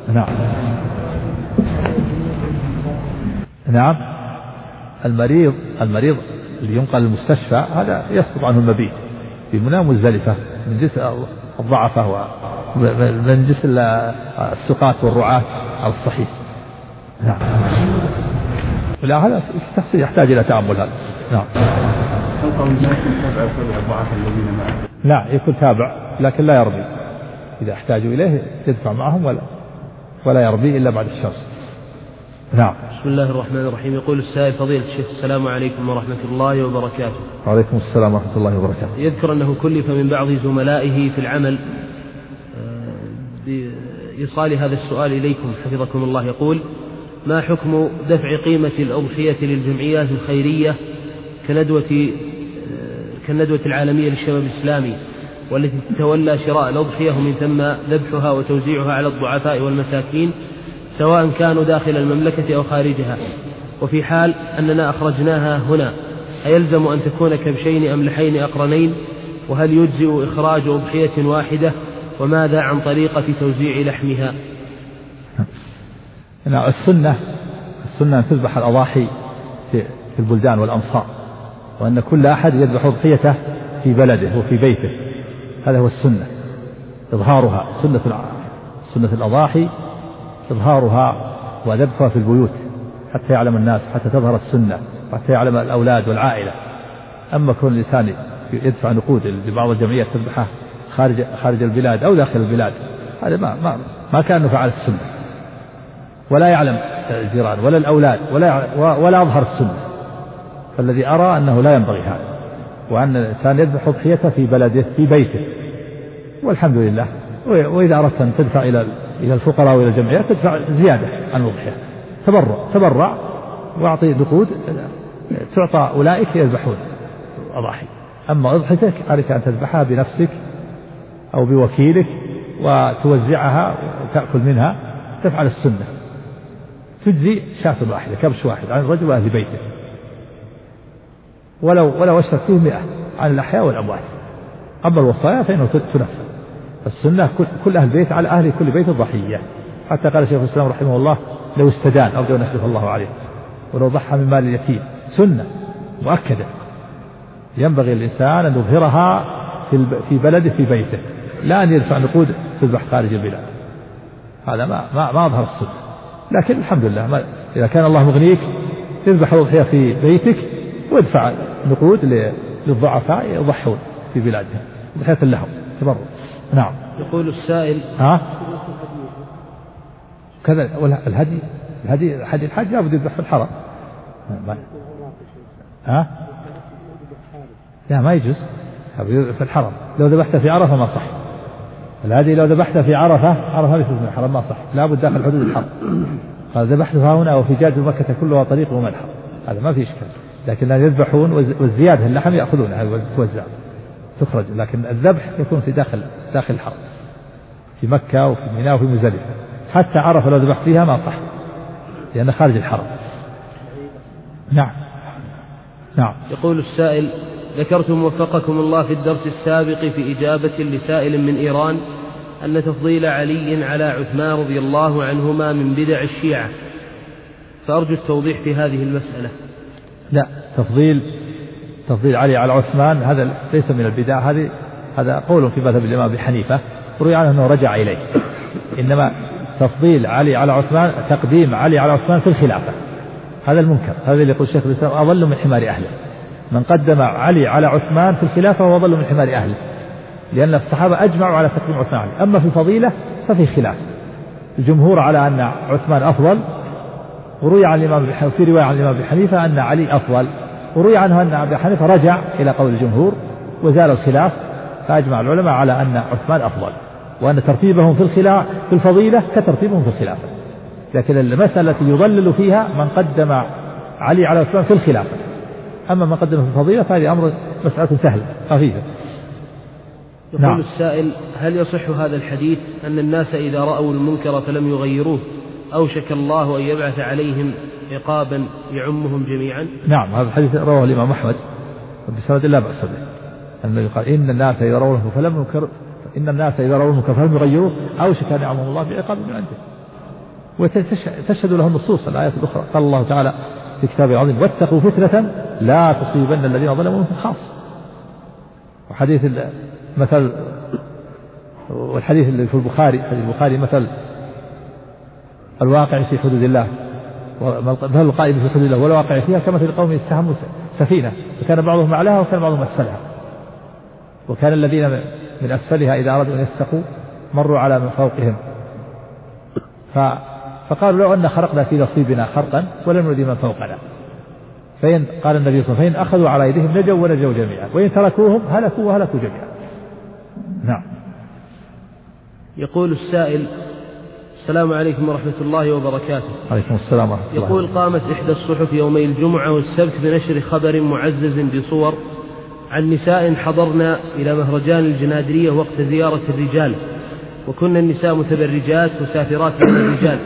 نعم. المريض اللي ينقل المستشفى هذا يسقط عنه المبيت في منى مزدلفة من جنس الضعفة ومن جنس السقاة والرعاة على الصحيح. نعم. لا، هذا تفصيل يحتاج إلى تأمل هذا. نعم. لا، يكون تابع لكن لا يرمي، إذا احتاجوا إليه يدفع معهم ولا يرمي إلا بعد الشمس. نعم. بسم الله الرحمن الرحيم. يقول السائل فضيلة الشيخ السلام عليكم ورحمة الله وبركاته. وعليكم السلام ورحمة الله وبركاته. يذكر أنه كلف من بعض زملائه في العمل بإيصال هذا السؤال إليكم حفظكم الله. يقول: ما حكم دفع قيمة الأضحية للجمعيات الخيرية كالندوة العالمية للشباب الإسلامي والتي تتولى شراء الأضحية ومن ثم ذبحها وتوزيعها على الضعفاء والمساكين سواء كانوا داخل المملكة أو خارجها، وفي حال أننا أخرجناها هنا أيلزم أن تكون كبشين أملحين أقرنين وهل يجزئ إخراج أضحية واحدة؟ وماذا عن طريقة توزيع لحمها؟ السنة أن تذبح الأضاحي في البلدان والأمصار، وأن كل أحد يذبح أضحيته في بلده وفي بيته. هذا هو السنة، إظهارها. سنة الأضاحي إظهارها وذبحها في البيوت حتى يعلم الناس، حتى تظهر السنة، حتى يعلم الأولاد والعائلة. أما كل الإنسان يدفع نقود لبعض الجمعيات تذبحها خارج البلاد أو داخل البلاد، هذا ما كان فعل السنة، ولا يعلم الجيران ولا الأولاد ولا أظهر السنة. فالذي أرى أنه لا ينبغي هذا، وأن الإنسان يذبح أضحيته في بلده في بيته، والحمد لله. وإذا أردت أن تدفع إلى الفقراء وإلى الجمعيات تدفع زيادة عن الأضحية، تبرع وأعطي نقود تعطى أولئك يذبحون أضاحي. أما أضحيتك عليك أن تذبحها بنفسك أو بوكيلك وتوزعها وتأكل منها، تفعل السنة. تجزي شاة واحدة، كبش واحد عن الرجل وأهل بيته، ولو أشرك فيه 100 عن الأحياء والأموات. أما الوصايا فإنه تنفذ. السنة كل أهل بيت على أهل كل بيت ضحية، حتى قال شيخ الإسلام رحمه الله: لو استدان أرجو أن يخلف الله عليه ولو ضحى من مال اليتيم. سنة مؤكدة ينبغي الإنسان أن يظهرها في بلده في بيته، لا أن يدفع نقود تذبح خارج البلاد. هذا ما أظهر السنة. لكن الحمد لله إذا كان الله مغنيك تذبح الأضحية في بيتك وادفع نقود للضعفاء يضحون في بلادهم ضحية لهم تبرع. نعم. يقول السائل: كذا الهدي الحج لابد يذبح في الحرم. لا ما يجوز في الحرم. لو ذبحته في عرفة ما صح. الهدي لو ذبحته في عرفة ليس من الحرم ما صح، لابد داخل حدود الحرم. قال ذبحته هنا وفي جاد مكة كلها طريق وملحق، هذا ما في إشكال. لكن لا يذبحون والزيادة اللحم يأخذونها توزع تخرج، لكن الذبح يكون في داخل الحرم في مكة وفي منى وفي مزدلفة. حتى عرفة لو ذبح فيها ما صح لأن خارج الحرم. نعم. يقول السائل: ذكرتم وفقكم الله في الدرس السابق في إجابة لسائل من إيران أن تفضيل علي على عثمان رضي الله عنهما من بدع الشيعة، فأرجو التوضيح في هذه المسألة. لا، تفضيل علي على عثمان هذا ليس من البدع، هذا قول في مذهب الإمام أبي حنيفة وروي عنه أنه رجع إليه. إنما تفضيل علي على عثمان، تقديم علي على عثمان في الخلافة، هذا المنكر. هذا اللي يقول الشيخ الإسلام: أضل من حمار أهله. من قدم علي على عثمان في الخلافة هو أضل من حمار أهله، لأن الصحابة أجمعوا على تقديم عثمان علي. أما في الفضيلة ففي خلاف، الجمهور على أن عثمان أفضل، وروي عن الإمام في رواية عن الإمام أبي حنيفة أن علي أفضل، وروي عنه أن أبي حنيفة رجع إلى قول الجمهور وزال الخلاف، فأجمع العلماء على أن عثمان أفضل، وأن ترتيبهم في الفضيلة كترتيبهم في الخلافة. لكن المسألة التي يضلل فيها من قدم علي على عثمان في الخلافة، أما من قدم في الفضيلة فهذه أمر مسألة سهلة خفيفة. يقول السائل: هل يصح هذا الحديث أن الناس إذا رأوا المنكر فلم يغيروه أوشك الله أن يبعث عليهم عقابا يعمهم جميعا؟ نعم، هذا الحديث رواه الإمام أحمد بسند لا بأس به، أنه يقال: إن الناس إذا رأوا المنكر فلم يغيروه أوشك أن يعمهم الله بعقاب من عنده. وتشهد له النصوص الآيات الأخرى. قال الله تعالى في كتابه العظيم: واتقوا فتنة لا تصيبن الذين ظلموا منكم خاصة. وحديث مثل، والحديث اللي في البخاري مثل الواقع في حدود الله، مثل القائم في حدود الله والواقع فيها كمثل قوم استهموا سفينة فكان بعضهم أعلاها وكان بعضهم أسفلها، وكان الذين من أسفلها إذا أرادوا أن يستقوا مروا على من فوقهم، فقالوا: لو أن خرقنا في نصيبنا خرقا ولم نؤذي من فوقنا. فإن قال النبي صلى الله عليه وسلم: فإن أخذوا على يدهم نجوا ونجوا جميعا، وإن تركوهم هلكوا وهلكوا جميعا. نعم. يقول السائل: السلام عليكم ورحمة الله وبركاته. عليكم السلام ورحمة الله. يقول: قامت إحدى الصحف يومي الجمعة والسبت بنشر خبر معزز بصور عن نساء حضرنا إلى مهرجان الجنادرية وقت زيارة الرجال، وكن النساء متبرجات وسافرات من الرجال.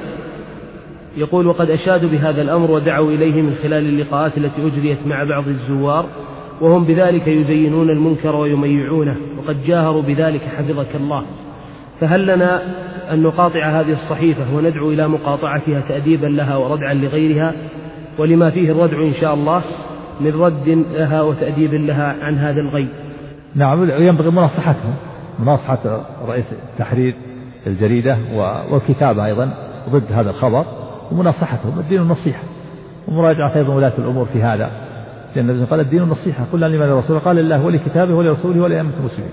يقول: وقد أشادوا بهذا الأمر ودعوا إليه من خلال اللقاءات التي أجريت مع بعض الزوار، وهم بذلك يزينون المنكر ويميعونه، وقد جاهروا بذلك حفظك الله. فهل لنا أن نقاطع هذه الصحيفة وندعو إلى مقاطعتها تأديبا لها وردعا لغيرها، ولما فيه الردع إن شاء الله من رد لها وتأديب لها عن هذا الغي؟ نعم، ينبغي مناصحتهم، مناصحة رئيس التحرير الجريدة والكتابة أيضا ضد هذا الخبر، ومناصحتهم. الدين النصيحة، ومراجعة أيضا ولاة الأمور في هذا، لأن النبي قال الدين النصيحة، قل لمن الرسول قال لله ولكتابه ولرسوله ولأئمة المسلمين.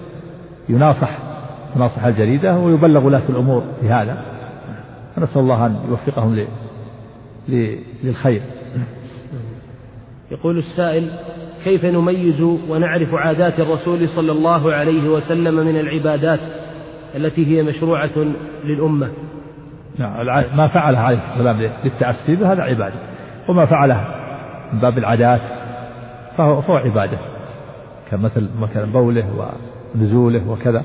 يناصح الجريدة ويبلغ ولاة الأمور في هذا، نسأل الله أن يوفقهم للخير. يقول السائل: كيف نميز ونعرف عادات الرسول صلى الله عليه وسلم من العبادات التي هي مشروعة للأمة؟ ما فعله عليه السلام للتأسي هذا عبادة، وما فعله من باب العادات فهو عبادة، كمثل مكان بوله ونزوله وكذا.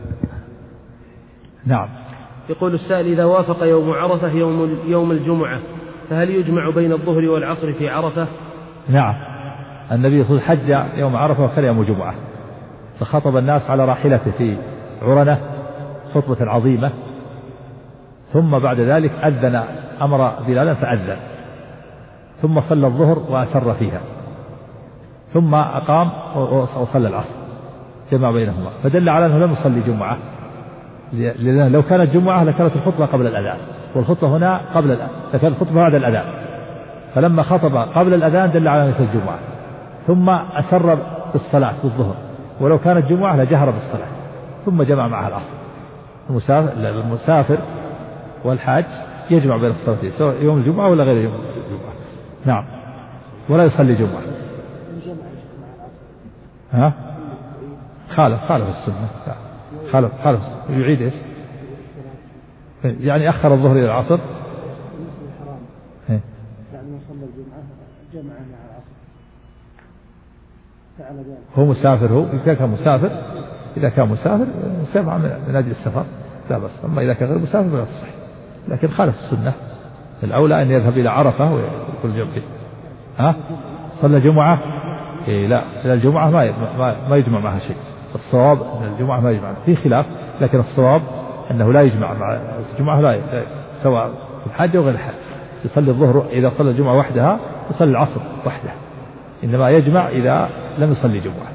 نعم. يقول السائل: إذا وافق يوم عرفة يوم الجمعة فهل يجمع بين الظهر والعصر في عرفة؟ نعم، النبي صلى الله عليه وسلم حج يوم عرفة وكان يوم الجمعة، فخطب الناس على راحلته في عرنة خطبة عظيمة، ثم بعد ذلك أذن، أمر بلالا فأذن، ثم صلى الظهر وأسر فيها، ثم أقام وصلى العصر، جمع بينهما، فدل على أنه لم يصلي جمعة، لأن لو كانت جمعة لكانت الخطبة قبل الأذان، والخطبة هنا قبل الأذان، لكانت الخطبة بعد الأذان، فلما خطب قبل الأذان دل على أنه الجمعة، ثم أسر بالصلاة بالظهر، ولو كانت جمعة لجهر بالصلاة، ثم جمع معها العصر. المسافر والحاج يجمع بين الصلاتين سواء يوم الجمعة ولا غير يوم الجمعة. نعم، ولا يصلي جمعة. ها؟ خالف السنة، خالف يعيد إيش؟ يعني أخر الظهر إلى العصر. بعد ما صلى الجمعة جمع مع العصر. هو مسافر، هو إذا كان مسافر سمع من أجل السفر لا بس، أما إذا كان غير مسافر فلا تصح، لكن خالف السنة. الأولى أن يذهب إلى عرفة ويقول جمعة. صلى جمعة؟ إيه لا، إلى الجمعة ما يجمع معها شيء. الصواب أن الجمعة ما يجمع، في خلاف، لكن الصواب أنه لا يجمع مع الجمعة، لا سواء في الحج أو غير الحج. يصلي الظهر إذا صلى الجمعة وحدها، يصلي العصر وحده، إنما يجمع إذا لم يصلي جمعة.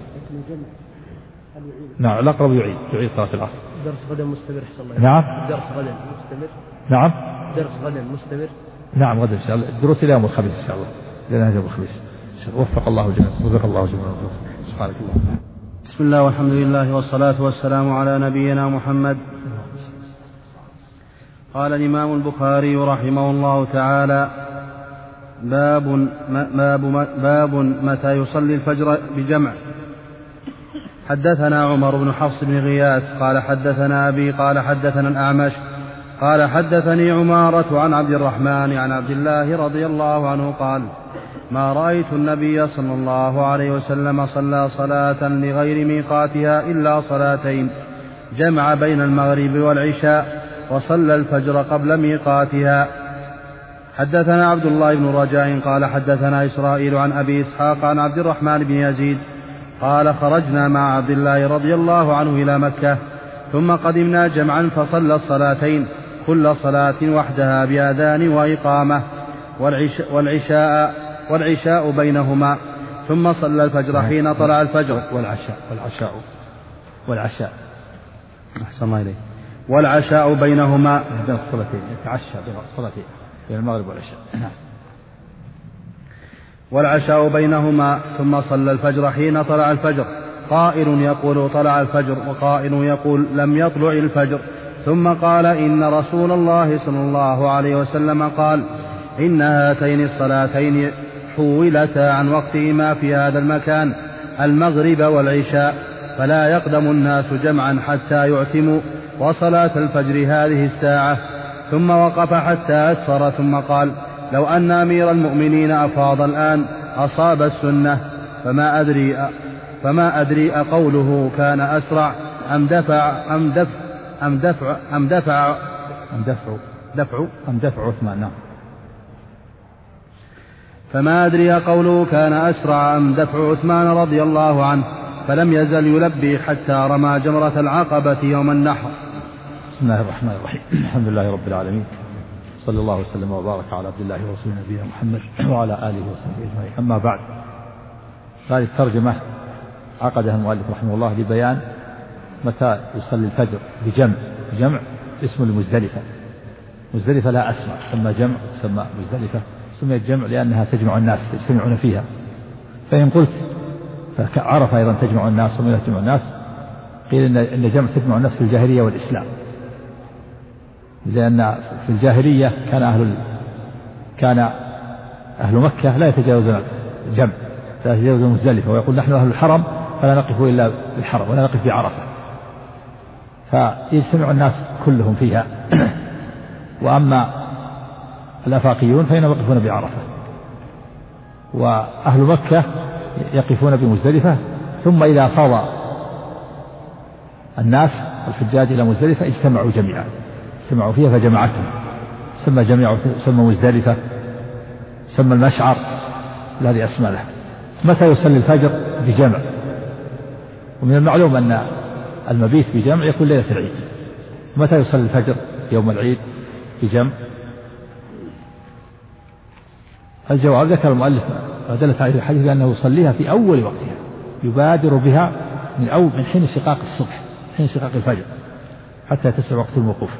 نعم، الأقرب يعيد صلاة العصر. درس غدا مستمر حسن الله. نعم، درس غدا مستمر. نعم، درس غدا مستمر. نعم، غدا إن شاء الله، الدروس إلى يوم الخميس إن شاء الله، إلى يوم الخميس. وفق الله جميعا، وفق الله جميعا. سبحانك اللهم. بسم الله والحمد لله والصلاة والسلام على نبينا محمد. قال الإمام البخاري رحمه الله تعالى: باب متى يصلي الفجر بجمع. حدثنا عمر بن حفص بن غياث قال حدثنا أبي قال حدثنا الأعمش قال حدثني عمارة عن عبد الرحمن عن عبد الله رضي الله عنه قال: ما رأيت النبي صلى الله عليه وسلم صلى صلاة لغير ميقاتها إلا صلاتين، جمع بين المغرب والعشاء، وصلى الفجر قبل ميقاتها. حدثنا عبد الله بن رجاء قال حدثنا إسرائيل عن أبي إسحاق عن عبد الرحمن بن يزيد قال: خرجنا مع عبد الله رضي الله عنه إلى مكة، ثم قدمنا جمعا فصلى الصلاتين كل صلاة وحدها بأذان وإقامة، والعشاء بينهما، ثم صلى الفجر حين طلع الفجر. والعشاء بينهما بين الصلاتين، يتعشى بين الصلاتين بين المغرب والعشاء. والعشاء بينهما، ثم صلى الفجر حين طلع الفجر. قائل يقول طلع الفجر، وقائل يقول لم يطلع الفجر. ثم قال: إن رسول الله صلى الله عليه وسلم قال: إن هاتين الصلاتين حولتا عن وقتهما في هذا المكان، المغرب والعشاء، فلا يقدم الناس جمعا حتى يعتموا، وصلاة الفجر هذه الساعة. ثم وقف حتى أسفر، ثم قال: لو أن أمير المؤمنين أفاض الآن أصاب السنة، فما أدري أقوله كان أسرع أم دفع عثمان. فما أدري قوله كان أسرع أم دفع عثمان رضي الله عنه، فلم يزل يلبي حتى رمى جمرة العقبة يوم النحر. بسم الله الرحمن الرحيم. الحمد لله رب العالمين، صلى الله وسلم وبارك على عبد الله ورسوله نبينا محمد وعلى آله وصحبه أجمعين. أما بعد، هذه الترجمة عقدها المؤلف رحمه الله لبيان متى يصلي الفجر بجمع اسم المزدلفة. مزدلفة لها أسماء، تسمى جمع تسمى مزدلفة، سميت جمع لأنها تجمع الناس يجتمعون فيها. فإن قلت فعرف أيضا تجمع الناس ومن تجمع الناس، قيل إن جمع تجمع الناس في الجاهلية والإسلام، لأن في الجاهلية كان أهل مكة لا يتجاوزون الجمع، لا يتجاوزون مزدلفة، ويقول نحن أهل الحرم فلا نقف إلا بالحرم ولا نقف بعرفة، فيجتمع الناس كلهم فيها. وأما الآفاقيون فإنهم يقفون بعرفة، وأهل مكة يقفون بمزدلفة، ثم إذا فاض الناس الحجاج إلى مزدلفة اجتمعوا جميعا، اجتمعوا فيها فجمعتهم، سمى جميع، سمى مزدلفة، سمى المشعر، هذه أسماء له. متى يصلي الفجر بجمع؟ ومن المعلوم أن المبيت بجمع يكون ليلة العيد. متى يصلي الفجر يوم العيد بجمع؟ الجواب ذكر المؤلف ودلت عليه الحديث بأنه يصليها في أول وقتها، يبادر بها من حين شقاق الصبح، حين شقاق الفجر، حتى يتسع وقت الوقوف.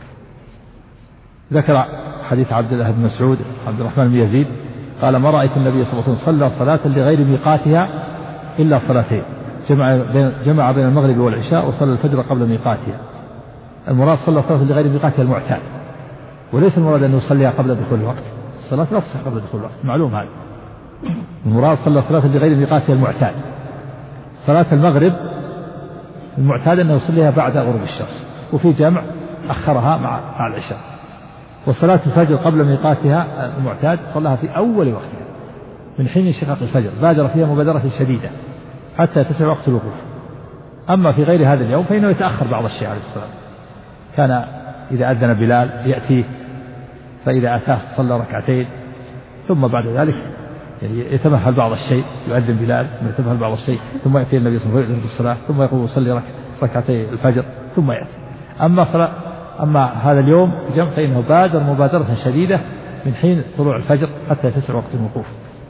ذكر حديث عبد الله بن مسعود عبد الرحمن بن يزيد قال: ما رأيت النبي صلى الله عليه وسلم صلى صلاة لغير ميقاتها إلا صلاتين، جمع بين المغرب والعشاء وصلى الفجر قبل ميقاتها. المراد صلى صلاة لغير ميقاتها المعتاد، وليس المراد أن يصليها قبل دخول الوقت، الصلاة لا تصح قبل دخول الوقت، معلوم هذا. المراد صلى صلاة لغير ميقاتها المعتاد. صلاة المغرب المعتاد أنه يصليها بعد غروب الشمس، وفي جمع أخرها مع العشاء. وصلاة الفجر قبل ميقاتها المعتاد صلاها في أول وقتها من حين شقاق الفجر، بادر فيها مبادرة شديدة حتى يتسع وقت الوقوف. أما في غير هذا اليوم فإنه يتأخر بعض الشيء عليه الصلاة. كان إذا أذن بلال يأتيه، فإذا أتاه صلى ركعتين، ثم بعد ذلك يتمهل بعض الشيء، يؤذن بلال ثم يتمهل بعض الشيء، ثم يأتي النبي صلى الله عليه وسلم الصلاة، ثم يقول يصلي ركعتي الفجر ثم يأتي. أما هذا اليوم جمع فإنه بادر مبادرة شديدة من حين طلوع الفجر حتى يتسع وقت الوقوف.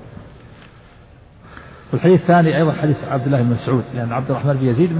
والحديث الثاني أيضا حديث عبد الله بن مسعود، لأن عبد الرحمن بن يزيد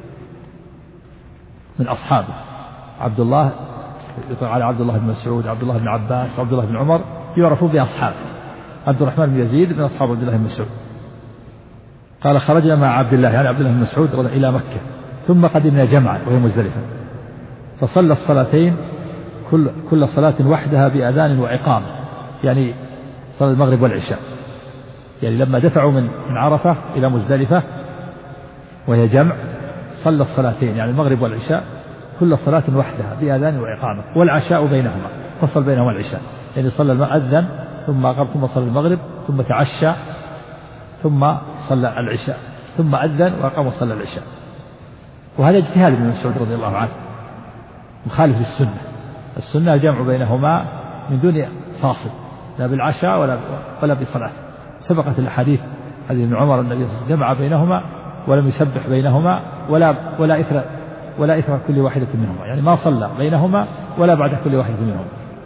من أصحابه. عبد الله يطلع على عبد الله بن مسعود، عبد الله بن عباس، عبد الله بن عمر، يعرفون بأصحابه. عبد الرحمن بن يزيد من أصحاب عبد الله بن مسعود. قال: خرجنا مع عبد الله يعني عبد الله بن مسعود إلى مكة، ثم قدمنا جمعا وهي مزدلفة، فصلى الصلاتين كل صلاة وحدها بأذان وإقامة، يعني صلى المغرب والعشاء. يعني لما دفعوا من عرفة إلى مزدلفة وهي جمع، صلى الصلاتين يعني المغرب والعشاء كل صلاة وحدها بأذان وإقامة، والعشاء بينهما، فصل بينهما العشاء، يعني صلى المؤذن ثم أقام ثم صلى المغرب ثم تعشى ثم صلى العشاء، ثم أذن وأقام وصلى العشاء. وهذا اجتهاد ابن مسعود رضي الله عنه مخالف للسنة. السنة الجمع بينهما من دون فاصل، لا بالعشاء ولا بصلاة. سبقت الحديث حديث ابن عمر النبي جمع بينهما ولم يسبح بينهما ولا إثر كل واحدة منهما، يعني ما صلى بينهما ولا بعد كل واحدة منهما.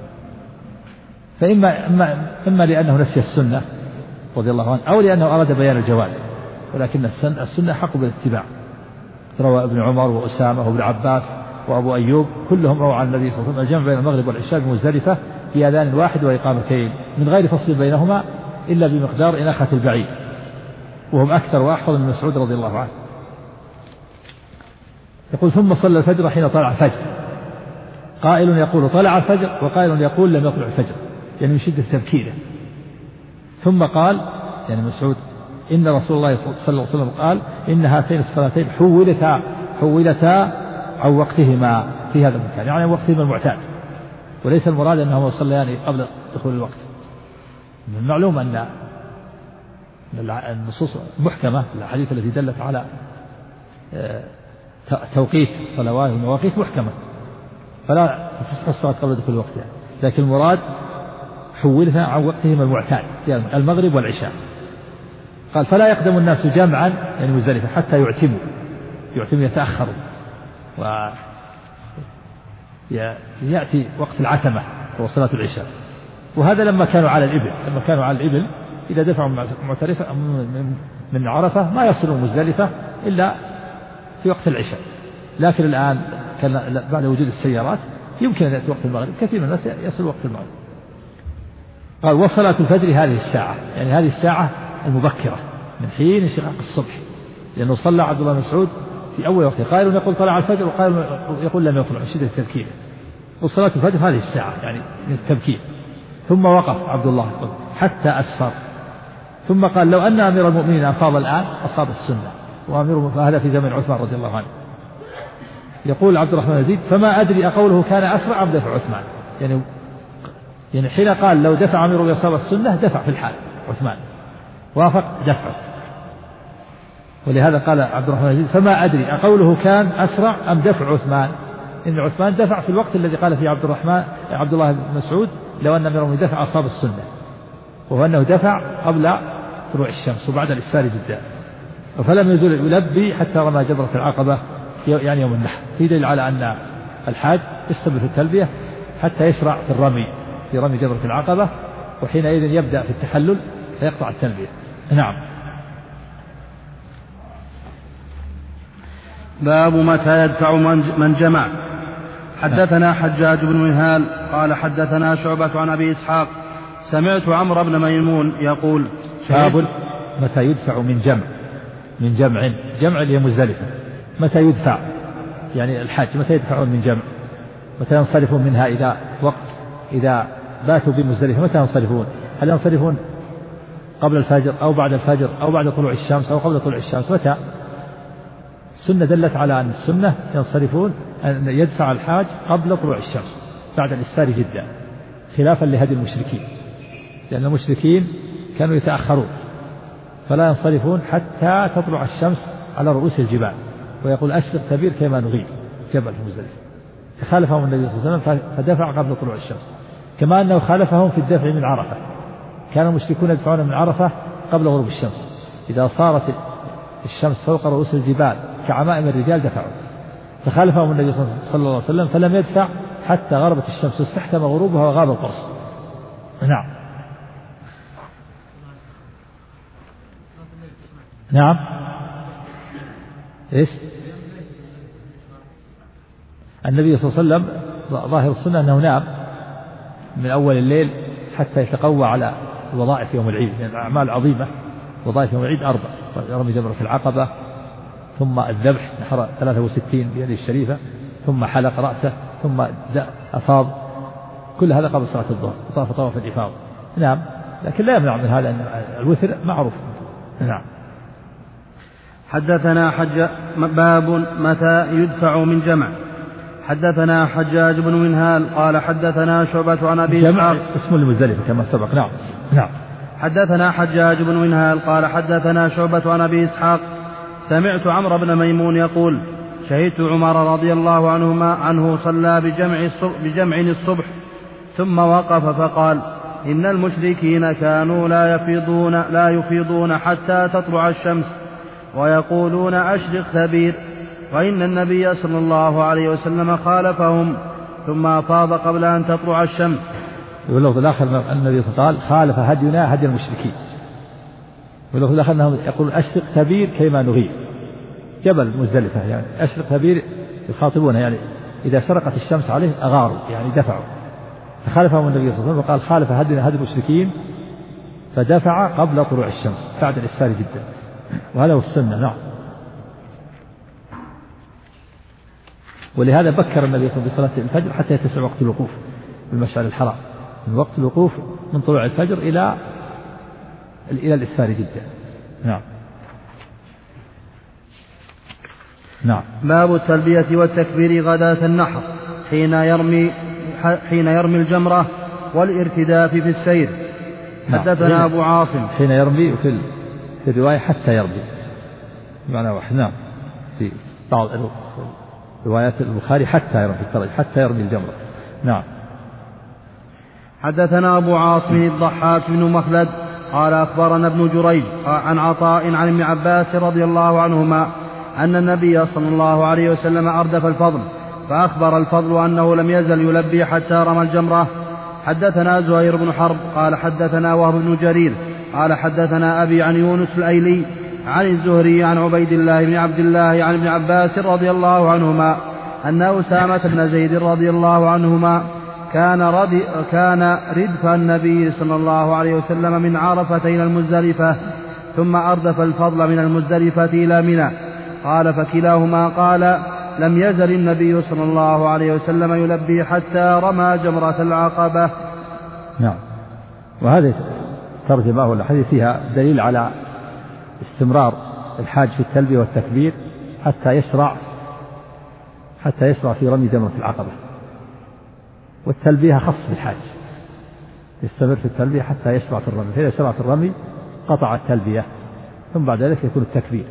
فإما لأنه نسي السنة رضي الله عنه، أو لأنه أراد بيان الجواز، ولكن السنة حق بالاتباع. روى ابن عمر وأسامة وابن عباس وأبو أيوب كلهم روى عن النبي صلى الله عليه وسلم الجمع بين المغرب والعشاء بمزدلفة بأذان واحد وإقامتين من غير فصل بينهما إلا بمقدار إناخة البعيد، وهم أكثر وأحفظ من مسعود رضي الله عنه. يقول: ثم صلى الفجر حين طلع الفجر. قائل يقول طلع الفجر، وقائل يقول لم يطلع الفجر، يعني من شدة تبكيره. ثم قال يعني مسعود: إن رسول الله صلى الله عليه وسلم قال: إن هاتين الصلاتين حولتا عن وقتهما في هذا المكان، يعني وقتهما المعتاد، وليس المراد أنهما صليان قبل دخول الوقت. من المعلوم أن النصوص محكمة، الحديث التي دلت على توقيت الصلوات والمواقيت محكمة، فلا تصح الصلاة قبل دخول وقتها، لكن المراد حولها عن وقتهم المعتاد يعني المغرب والعشاء. قال فلا يقدم الناس جمعا يعني مزدلفة حتى يعتموا يتأخروا ويأتي وقت العتمة وصلاة العشاء. وهذا لما كانوا على الإبل إذا دفعوا من عرفة ما يصلوا مزدلفة إلا في وقت العشاء. لكن الآن بعد وجود السيارات يمكن أن يأتي وقت المغرب، كثير من الناس يصل وقت المغرب. قال وصلاة الفجر هذه الساعة يعني هذه الساعة المبكرة من حين انشقاق الصبح، لأنه صلى عبد الله بن مسعود في أول وقت، قائل يقول طلع الفجر وقائل يقول لم يطلع من شدة التبكير. وصلاة الفجر هذه الساعة يعني من التبكير. ثم وقف عبد الله حتى أسفر، ثم قال لو أن أمير المؤمنين أفاض الآن أصاب السنة، وهذا في زمن عثمان رضي الله عنه. يقول عبد الرحمن يزيد فما أدري أقوله كان أسرع أم دفع عثمان، يعني حين قال لو دفع أمير وأصاب السنة دفع في الحال عثمان وافق دفعه. ولهذا قال عبد الرحمن يزيد فما أدري أقوله كان أسرع أم دفع عثمان، إن عثمان دفع في الوقت الذي قال فيه عبد الله بن مسعود لو أن أمير المؤمنين دفع أصاب السنة، وهو أنه دفع قبل طلوع الشمس وبعد الإسفار جدا. فلم يزل يلبي حتى رمى جبرة العقبة يعني يوم النحر، في دليل على أن الحاج يستمر في التلبية حتى يسرع في رمي جبرة العقبة، وحينئذ يبدأ في التحلل فيقطع التلبية. نعم. باب متى يدفع من جمع. حدثنا حجاج بن منهال قال حدثنا شعبة عن أبي إسحاق سمعت عمرو بن ميمون يقول باب متى يدفع من جمع هي مزدلفة. متى يدفع يعني الحاج متى يدفعون من جمع، متى ينصرفون منها إذا باتوا بمزدلفة، متى ينصرفون؟ هل ينصرفون قبل الفجر أو بعد الفجر أو بعد طلوع الشمس أو قبل طلوع الشمس؟ متى؟ السنة دلت على أن السنة ينصرفون أن يدفع الحاج قبل طلوع الشمس بعد الإسفار جدا، خلافا لهدي المشركين، لأن المشركين كانوا يتأخرون فلا ينصرفون حتى تطلع الشمس على رؤوس الجبال، ويقول أشرق كبير كما نغيب جبل في مزدلفة. فخالفهم النبي صلى الله عليه وسلم فدفع قبل طلوع الشمس، كما أنه خالفهم في الدفع من عرفة، كان المشركون يدفعون من عرفة قبل غروب الشمس، إذا صارت الشمس فوق رؤوس الجبال كعمائم الرجال دفعوا، فخالفهم النبي صلى الله عليه وسلم فلم يدفع حتى غربت الشمس واستحكم غروبها وغاب القرص. نعم إيش؟ النبي صلى الله عليه وسلم ظاهر السنة أنه نام من أول الليل حتى يتقوى على وظائف يوم العيد، يعني الأعمال عظيمة. وظائف يوم العيد 4: رمي جمرة العقبة، ثم الذبح نحر 63 بيده الشريفة، ثم حلق رأسه، ثم أفاض، كل هذا قبل صلاة الظهر، طواف الإفاضة. نعم، لكن لا يمنع من هذا أن الوتر معروف. نعم. حدثنا باب متى يدفع من جمع. حدثنا حجاج بن منهال قال حدثنا شعبة عن أبي إسحاق اسم المزدلفة كما سبق. نعم. حدثنا حجاج بن منهال قال حدثنا شعبة عن أبي إسحاق سمعت عمرو بن ميمون يقول شهدت عمر رضي الله عنه صلى بجمع الصبح ثم وقف فقال إن المشركين كانوا لا يفيضون حتى تطلع الشمس ويقولون أشرق ثبير، وإن النبي صلى الله عليه وسلم خالفهم ثم أفاض قبل أن تطلع الشمس. واللفظ الآخر النبي صلى الله عليه وسلم خالف هدينا هدي المشركين. واللفظ الآخر أنه يقول أشرق ثبير كيما نغيب، جبل مزدلفة يعني أشرق ثبير يخاطبونه، يعني إذا شرقت الشمس عليه أغاروا يعني دفعوا، فخالفهم النبي صلى الله عليه وسلم وقال خالف هدينا هدي المشركين فدفع قبل طلوع الشمس بعد الإسفار جدا، وهذا هو السنة. نعم. ولهذا بكر النبي صلى الله عليه وسلم بصلاة الفجر حتى يتسع وقت الوقوف بالمشعر الحرام، من وقت الوقوف من طلوع الفجر إلى الإسفار جدا. نعم. باب التلبية والتكبير غداة النحر حين يرمي الجمرة والارتداف في السير. حدثنا أبو عاصم حين يرمي، وفي الرواية حتى يرمي بمعنى واحد. نعم. في بعض روايات البخاري حتى يرمي الجمرة. نعم. حدثنا أبو عاصم الضحاك بن مخلد قال أخبرنا ابن جريج عن عطاء عن ابن عباس رضي الله عنهما أن النبي صلى الله عليه وسلم أردف الفضل، فأخبر الفضل أنه لم يزل يلبي حتى رمى الجمرة. حدثنا زهير بن حرب قال حدثنا وهب بن جرير قال حدثنا أبي عن يونس الأيلي عن الزهري عن عبيد الله بن عبد الله عن ابن عباس رضي الله عنهما أن أسامة بن زيد رضي الله عنهما كان ردف النبي صلى الله عليه وسلم من عرفة إلى المزدلفة، ثم أردف الفضل من المزدلفة إلى منى. قال فكلاهما قال لم يزل النبي صلى الله عليه وسلم يلبي حتى رمى جمرة العقبة. نعم. وهذه ترجمة والحديث فيها دليل على استمرار الحاج في التلبية والتكبير حتى يشرع في رمي جمرة العقبة. والتلبية خص بالحاج، يستمر في التلبية حتى يشرع في الرمي، فإذا شرع في الرمي قطع التلبية، ثم بعد ذلك يكون التكبير.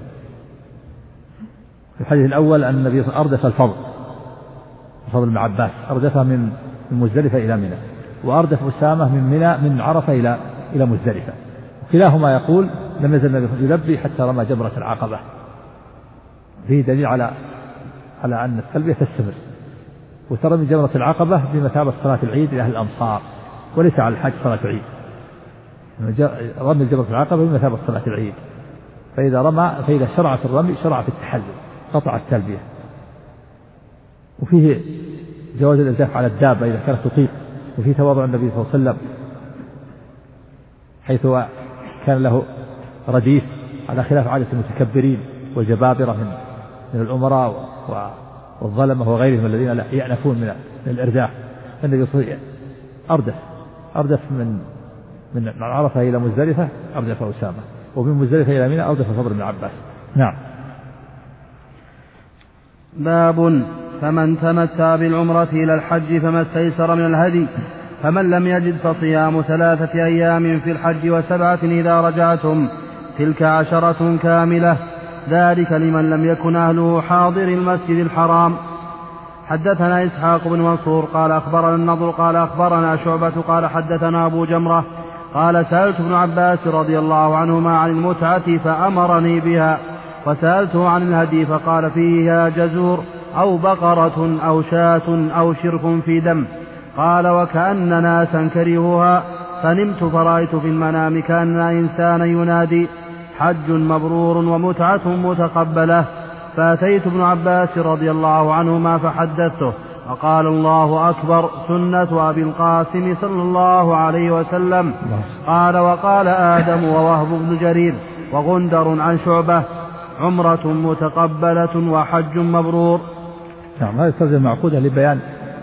في الحديث الأول أن النبي أردف الفضل بن عباس، أردفه من مزدلفة إلى منى، وأردف أسامة من منى من عرفة إلى مزدلفة، كلاهما يقول لم يزل النبي يلبي حتى رمى جمرة العقبة. فيه دليل على أن التلبية تستمر، وترمي جمرة العقبة بمثابة صلاة العيد لأهل الأمصار، وليس على الحج صلاة العيد. رمي جمرة العقبة بمثابة صلاة العيد، فإذا شرع في الرمي شرع في التحلل، قطع التلبية. وفيه جواز الإلتفاف على الدابة إذا كانت تطيق، وفيه تواضع النبي صلى الله عليه وسلم حيث كان له رديف على خلاف عادة المتكبرين والجبابرة من الأمراء والظلمة وغيرهم الذين لا يأنفون من الإرداف. النبي صلى الله عليه وسلم أردف من عرفة إلى مزدلفة، أردف أسامة، ومن مزدلفة إلى منى أردف فضل بن عباس. نعم. باب فمن تمتع بالعمرة إلى الحج فما استيسر من الهدي، فمن لم يجد فصيام 3 أيام في الحج و7 إذا رجعتم، تلك 10 كاملة، ذلك لمن لم يكن أهله حاضر المسجد الحرام. حدثنا إسحاق بن منصور قال أخبرنا النضر قال أخبرنا شعبة قال حدثنا أبو جمرة قال سألت ابن عباس رضي الله عنهما عن المتعة فأمرني بها، وسألته عن الهدي فقال فيها جزور أو بقرة أو شاة أو شرك في دم. قال وكأن ناسا كرهوها، فنمت فرأيت في المنام كأن إنسانا ينادي حج مبرور ومتعة متقبلة، فأتيت ابن عباس رضي الله عنهما فحدثته، فقال الله أكبر، سنة أبي القاسم صلى الله عليه وسلم. قال وقال آدم ووهب بن جرير وغندر عن شعبة عمرة متقبلة وحج مبرور. نعم. هذه الترجمة معقودة لبيان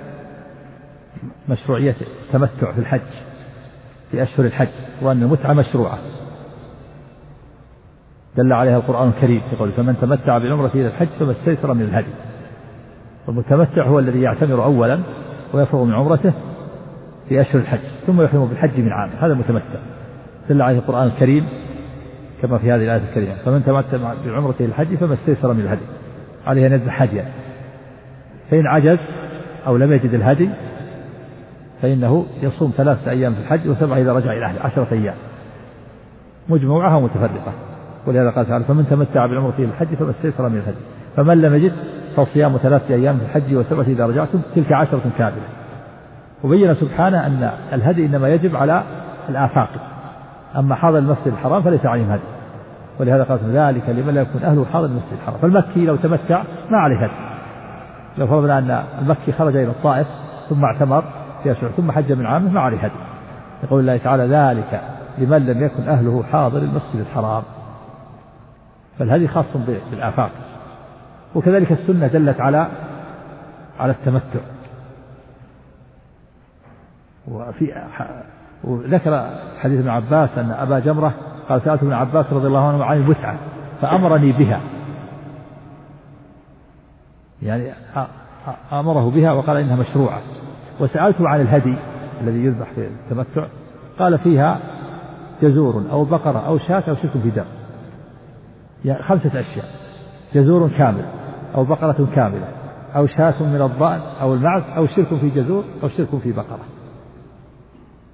مشروعية التمتع في الحج في أشهر الحج، وأن المتعة مشروعة دل عليها القرآن الكريم في قوله فمن تمتع بالعمرة إلى الحج فما استيسر من الهدي. والمتمتع هو الذي يعتمر أولا ويفرغ من عمرته في أشهر الحج ثم يحرم بالحج من عام، هذا المتمتع دل عليه القرآن الكريم كما في هذه الآية الكريمة فمن تمتع بالعمرة إلى الحج فما استيسر من الهدي، عليه أن يذبح هديا، فإن عجز أو لم يجد الهدي فإنه يصوم 3 أيام في الحج و7 إذا رجع إلى أهله، 10 أيام مجموعة ومتفرقة. ولهذا قال تعالى فمن تمتع بالعمرة إلى الحج فما استيسر من الهدي، فمن لم يجد فصيام 3 أيام في الحج و7 إذا رجعتم، تلك 10 كاملة. وبين سبحانه أن الهدي إنما يجب على الآفاق، أما حاضر المسجد الحرام فليس عليهم هدي، ولهذا قال ذلك لمن لا يكون أهله حاضر المسجد الحرام. فالمكي لو تمتع ما عليه هدي، لو فرضنا أن المكي خرج إلى الطائف ثم اعتمر في أشهر ثم حج من عامه ما عليه هدي، يقول الله تعالى ذلك لمن لم يكن أهله حاضر المسجد الحرام، فالهدي خاص بالآفاق. وكذلك السنة دلت على التمتع. وذكر حديث ابن عباس أن أبا جمرة قال سألت ابن عباس رضي الله عنه عن المتعة فأمرني بها، يعني أمره بها وقال إنها مشروعة. وسألته عن الهدي الذي يذبح في التمتع قال فيها جزور أو بقرة أو شاة أو شرك في دم، يعني 5 أشياء: جزور كامل أو بقرة كاملة أو شاة من الضأن أو المعز أو شرك في جزور أو شرك في بقرة.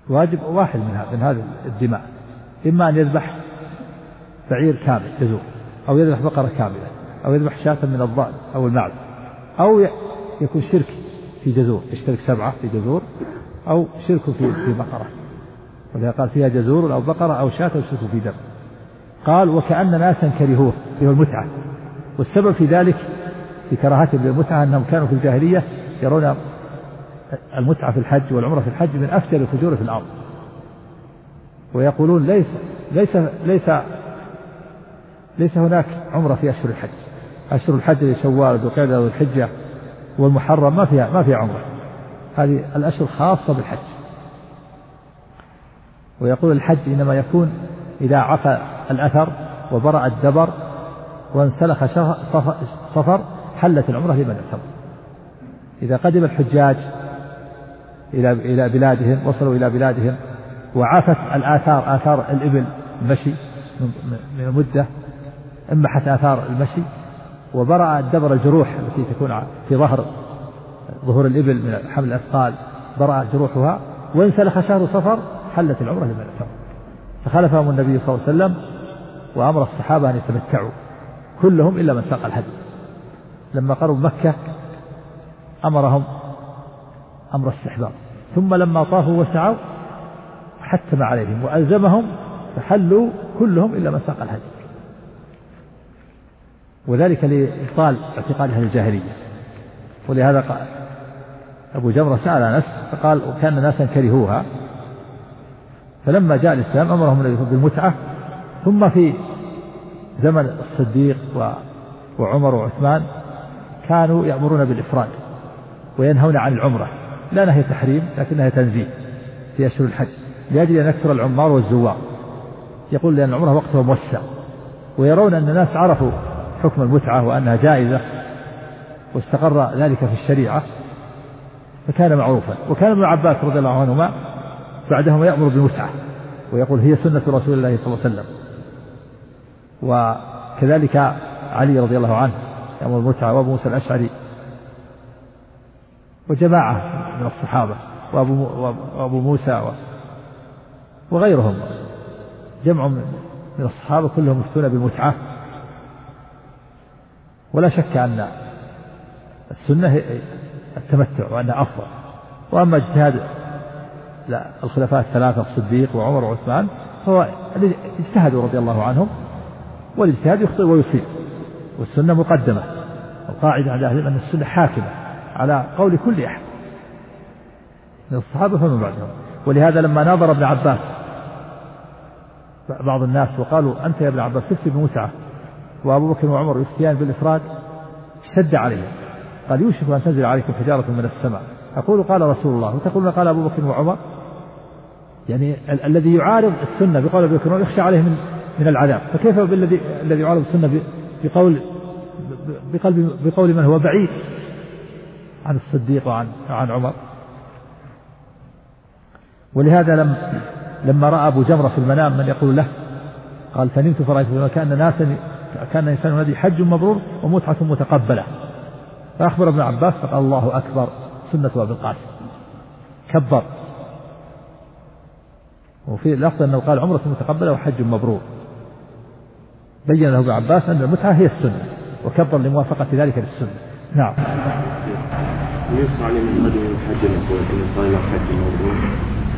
واجب واحد من هذه الدماء، إما أن يذبح بعير كامل جزور، أو يذبح بقرة كاملة، أو يذبح شاة من الضأن أو المعز، أو يكون شرك في جزور، يشترك 7 في جزور، أو شرك في بقرة، ولذا قال فيها جزور أو بقرة أو شاة أو شرك في دم. قال وكأن ناسا كرهوه به المتعة، والسبب في ذلك في كراهتهم للمتعة أنهم كانوا في الجاهلية يرون المتعة في الحج والعمرة في الحج من أفجر الفجور في الأرض، ويقولون ليس هناك عمرة في أشهر الحج. أشهر الحج شوال وذو القعدة والحجة والمحرم ما فيها عمرة، هذه الأشهر خاصة بالحج. ويقول الحج إنما يكون إذا عفى الأثر وبرأ الدبر وانسلخ صفر حلت العمرة لمن اعتمر. إذا قدم الحجاج إلى بلادهم، وصلوا إلى بلادهم وعافت الآثار، آثار الإبل المشي من مدة، انمحت آثار المشي، وبرأ الدبر الجروح التي تكون في ظهور الإبل من حمل الأثقال، برأ جروحها، وانسلخ شهر صفر حلت العمرة لمن اعتمر. فخلفهم النبي صلى الله عليه وسلم وأمر الصحابة أن يتمتعوا كلهم إلا من ساق الهدي. لما قربوا مكة أمرهم أمر استحباب، ثم لما طافوا وسعوا حتم عليهم وألزمهم فحلوا كلهم إلا من ساق الهدي، وذلك لإبطال اعتقاد أهل الجاهلية. ولهذا قال أبو جمرة سأل أنس فقال وكان ناسا كرهوها، فلما جاء الإسلام أمرهم النبي بالمتعة. ثم في زمن الصديق وعمر وعثمان كانوا يأمرون بالإفراد وينهون عن العمرة، لا نهي تحريم لكنها تنزيه في أشهر الحج، لأجل أن يكثر العمار والزوار. يقول لأن العمرة وقتها موسع، ويرون أن الناس عرفوا حكم المتعة وأنها جائزة واستقر ذلك في الشريعة فكان معروفا. وكان ابن عباس رضي الله عنهما بعدهما يأمر بالمتعة ويقول هي سنة رسول الله صلى الله عليه وسلم، وكذلك علي رضي الله عنه يأمر بالمتعة، وأبو موسى الأشعري وجماعة من الصحابة، وأبو موسى وغيرهم، جمع من الصحابة كلهم يفتون بالمتعة. ولا شك أن السنة التمتع وأنها أفضل. وأما اجتهاد الخلفاء الثلاثة الصديق وعمر وعثمان هو اجتهدوا رضي الله عنهم، والاجتهاد يخطئ ويصيب، والسنة مقدمة. القاعدة عند أهل العلم أن السنة حاكمة على قول كل أحد من الصحابة فمن بعدهم. ولهذا لما ناظر ابن عباس بعض الناس وقالوا أنت يا ابن عباس تفتي بمتعة وأبو بكر وعمر يفتيان بالإفراد، اشتد عليهم قال يوشك أن تنزل عليكم حجارة من السماء، أقول قال رسول الله وتقولون قال أبو بكر وعمر. يعني الذي يعارض السنة بقول أبو بكر يخشى عليه من العذاب، فكيف الذي يعارض السنة بقول من هو بعيد عن الصديق وعن عمر. ولهذا لما رأى أبو جمرة في المنام من يقول له قال فنمت فرأيت كان إنسان ينادي حج مبرور ومتعة متقبلة، فأخبر ابن عباس فقال الله أكبر سنة أبي القاسم، كبر. وفي لفظ أنه قال عمرة متقبلة وحج مبرور، بين له ابن عباس أن المتعة هي السنة وكبر لموافقة ذلك للسنة. نعم. يصنع لي من غد الحج المبرور إن صار حج مبرور.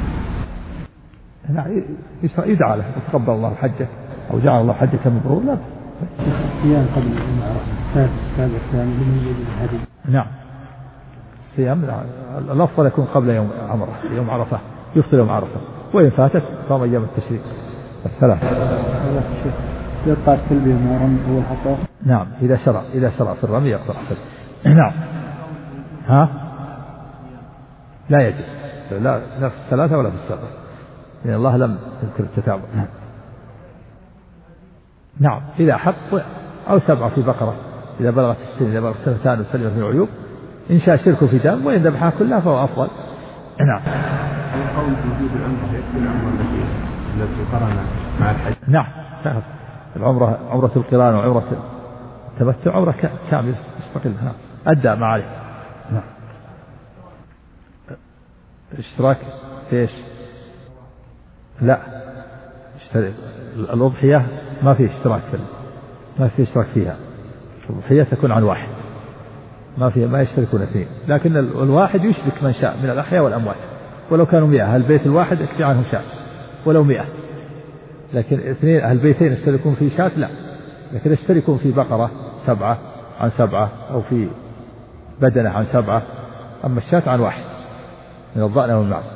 نعم يدعى له وتقبل الله حجه أو جعل الله حجك مبرور. لا الصيام قبل السابع الثاني من يجب الهدي. نعم الصيام الأفضل يكون قبل يوم عرفة، يفطر يوم عرفة، وإن فاتت صام أيام التشريق الثلاث. يقطع التلبية مع رمي هو الحصى. نعم إذا شرع في الرمي يقطع التلبية. نعم. ها لا يجب لا في الثلاثة ولا في السبعة، لأن الله لم يذكر التتابع. نعم إذا حق أو 7 في بقرة إذا بلغت السن، إذا بلغت 2 وسلم في العيوب، إن شاء شرك في دم وإن ذبحها كلها فهو أفضل. نعم. القول بوجود العمرة يكفي العمرة التي قرن مع الحج. نعم عمرة القران وعمرة التمتع عمرة كاملة مستقلة. نعم أدى ما عليه. نعم. الاشتراك في إيش؟ لا، الأضحية ما في اشتراك فيها. الأضحية تكون عن واحد، ما يشتركون اثنين، لكن الواحد يشرك من شاء من الأحياء والأموات، ولو كانوا 100 البيت الواحد يكفي عنه شاة ولو 100، لكن اثنين البيتين يشتركون في شاة لا، لكن يشتركون في بقرة 7 عن 7 أو في بدنة عن 7، أما الشاة عن واحد من الضأن والمعز.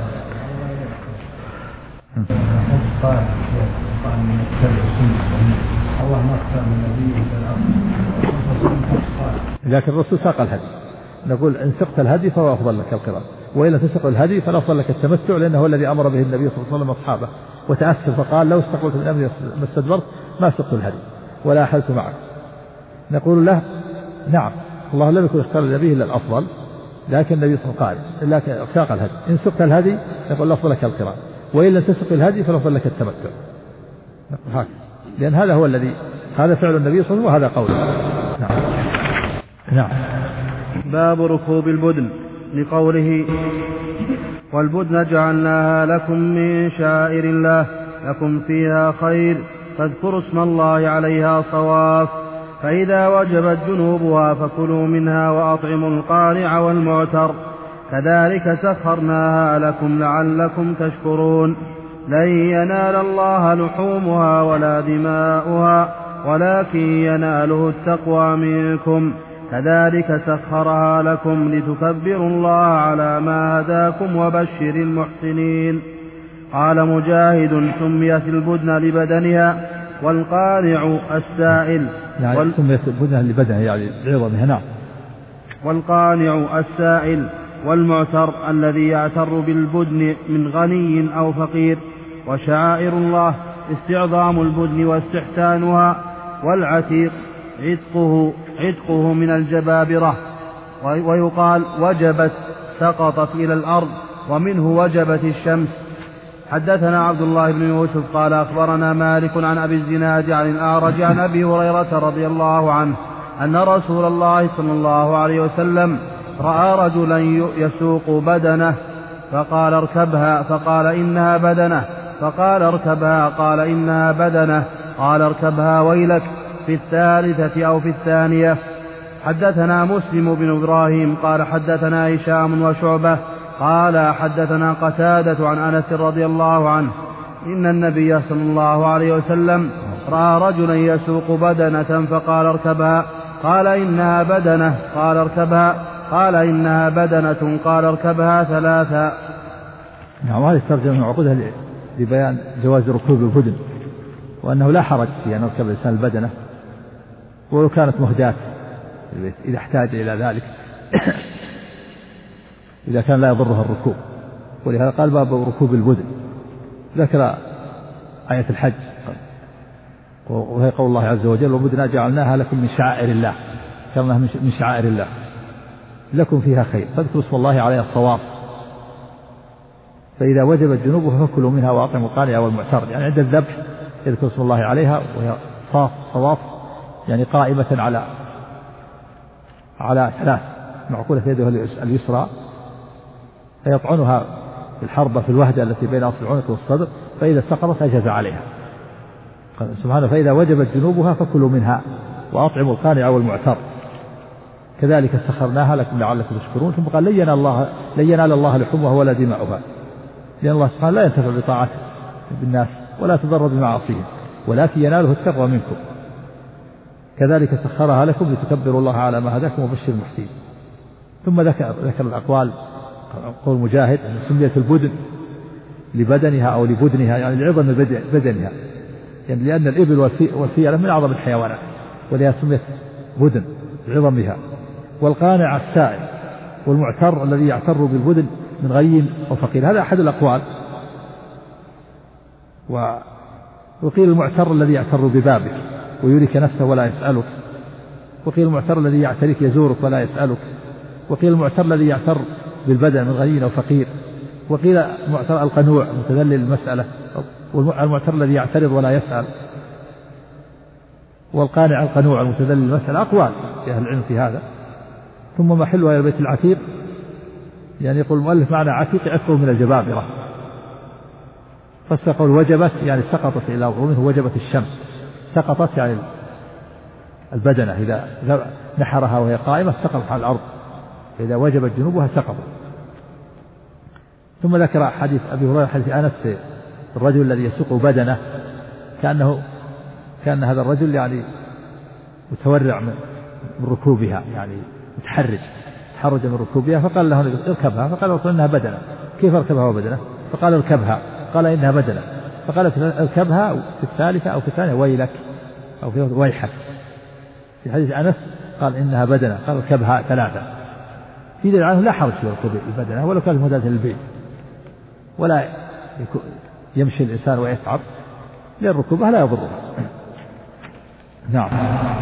لكن الرسول ساق الهدي، نقول إن سقت الهدي فهو أفضل لك القران، وإن تسق الهدي فالأفضل لك التمتع، لأنه هو الذي أمر به النبي صلى الله عليه وسلم أصحابه وتأسف فقال لو استقبلت من أمري ما استدبرت ما سقت الهدي ولا أحلت معك. نقول له نعم، الله لم يكن اختار النبي إلا الأفضل، لكن النبي صلى الله عليه وسلم قال لكن ساق الهدي، إن سقت الهدي نقول الأفضل لك القران، وإن لم تسق الهدي فالأفضل لك التمتع. نقول هكذا، لأن هذا هو الذي هذا فعل النبي صلى الله عليه وسلم وهذا قوله. نعم. باب ركوب البدن، لقوله والبدن جعلناها لكم من شعائر الله لكم فيها خير فاذكروا اسم الله عليها صواف، فإذا وجبت جنوبها فكلوا منها وأطعموا القانع والمعتر، كذلك سخرناها لكم لعلكم تشكرون. لن ينال الله لحومها ولا دماؤها ولكن يناله التقوى منكم، كذلك سخرها لكم لتكبروا الله على ما هداكم وبشر المحسنين. قال مجاهد سميت البدن لبدنها والقانع السائل يعني سميت البدن لبدنها يعني عظمها. نعم. والقانع السائل والمعتر الذي يعتر بالبدن من غني أو فقير. وشعائر الله استعظام البدن واستحسانها، والعتيق عتقه من الجبابرة. ويقال وجبت سقطت إلى الأرض، ومنه وجبت الشمس. حدثنا عبد الله بن يوسف قال أخبرنا مالك عن أبي الزناد عن الأعرج عن أبي هريرة رضي الله عنه أن رسول الله صلى الله عليه وسلم رأى رجلا يسوق بدنه فقال اركبها، فقال إنها بدنه، فقال اركبها، قال إنها بدنه، قال اركبها ويلك، في الثالثة أو في الثانية. حدثنا مسلم بن إبراهيم قال حدثنا هشام وشعبة قال حدثنا قتادة عن أنس رضي الله عنه إن النبي صلى الله عليه وسلم رأى رجلا يسوق بدنة فقال اركبها، قال إنها بدنة، قال اركبها، قال إنها بدنة، قال اركبها ثلاثا. نعم. هذه الترجمة عقودها لبيان جواز ركوب البدن، وأنه لا حرج في أن يركب الإنسان البدنة ولو كانت مهداة إذا احتاج إلى ذلك إذا كان لا يضرها الركوب. ولهذا قال باب ركوب البدن. ذكر آية الحج وهي قول الله عز وجل وبدنا جعلناها لكم من شعائر الله، كما من شعائر الله لكم فيها خير فاذكروا اسم الله عليها الصواف، فإذا وجبت جنوبها فكلوا منها وأطعموا القانع والمعتر. يعني عند الذبح يذكر اسم الله عليها وهي صواف، يعني قائمة على 3 معقولة يدها اليسرى، فيطعنها بالحربة في الوهدة التي بين أصل العنق والصدر، فإذا سقطت أجاز عليها. قال سبحانه فإذا وجبت جنوبها فكلوا منها وأطعموا القانع والمعتر، كذلك سخرناها لكم لعلكم تشكرون. ثم قال لن ينال الله لحومها ولا دماؤها، لأن الله سبحانه لا ينتفع بطاعته بالناس ولا تضر بمعاصيهم، ولكن يناله التقوى منكم، كذلك سخرها لكم لتكبروا الله على ما هداكم وبشر المحسنين. ثم ذكر الأقوال. قول مجاهد أن سميت البدن لبدنها أو لبدنها يعني لعظم بدنها، يعني لأن الإبل والفيلة من أعظم الحيوانات ولها سميت بدن لعظمها. والقانع السائل والمعتر الذي يعتر بالبدن من غني أو فقير، هذا أحد الأقوال. وقيل المعتر الذي يعتر ببابك ويريك نفسه ولا يسألك، وقيل المعتر الذي يعتريك يزورك ولا يسألك، وقيل المعتر الذي يعتر بالبدن من غني أو فقير، وقيل المعتر القنوع متذلل المسألة، والمعتر الذي يعترض ولا يسأل، والقانع القنوع المتذلل المسألة. أقوال في أهل العلم في هذا. ثم محلها إلى البيت العتيق، يعني يقول المؤلف معنى عتيق عتقه من الجبابرة، فالسقول وجبت يعني سقطت إلى الأرض، ومنه وجبت الشمس، سقطت يعني البدنة إذا نحرها وهي قائمة سقطت على الأرض، إذا وجبت جنوبها سقطت. ثم ذكر حديث أبي هريرة حديث أنس في الرجل الذي يسوق بدنه، كان هذا الرجل يعني متورع من ركوبها، يعني تحرج من ركوبها، فقال له اركبها، فقال وصل إنها بدنة. كيف اركبها وبدنة؟ فقال اركبها، قال إنها بدنة، فقال اركبها في الثالثة أو في الثانية ويلك أو في ويحك. في حديث أنس قال إنها بدنة، قال اركبها ثلاثة. في دليل عنه لا حرج في ركوب البدنة ولو كانت مدة البيت، ولا يمشي الإنسان ويتعب، لأن ركوبها لا يضره. نعم.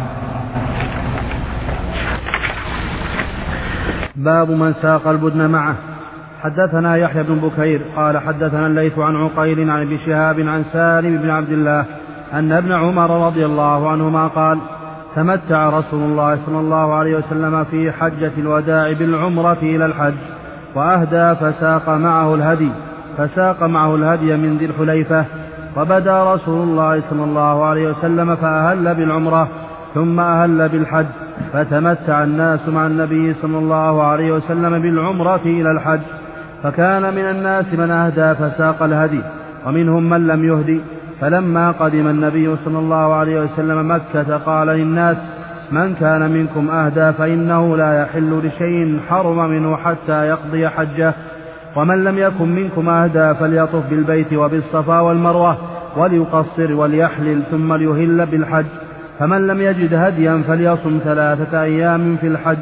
باب من ساق البدن معه. حدثنا يحيى بن بكير قال حدثنا الليث عن عقيل عن ابن شهاب عن سالم بن عبد الله أن ابن عمر رضي الله عنهما قال تمتع رسول الله صلى الله عليه وسلم في حجة الوداع بالعمرة إلى الحج، وأهدى فساق معه الهدي من ذي الحليفة، وبدا رسول الله صلى الله عليه وسلم فأهل بالعمرة ثم أهل بالحج، فتمتع الناس مع النبي صلى الله عليه وسلم بالعمرة إلى الحج، فكان من الناس من أهدى فساق الهدي ومنهم من لم يهدي. فلما قدم النبي صلى الله عليه وسلم مكة قال للناس من كان منكم أهدى فإنه لا يحل لشيء حرم منه حتى يقضي حجه، ومن لم يكن منكم أهدى فليطف بالبيت وبالصفا والمروة وليقصر وليحلل ثم ليهل بالحج، فمن لم يجد هديا فليصم 3 أيام في الحج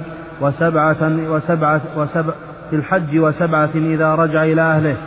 وسبعة إذا رجع إلى أهله.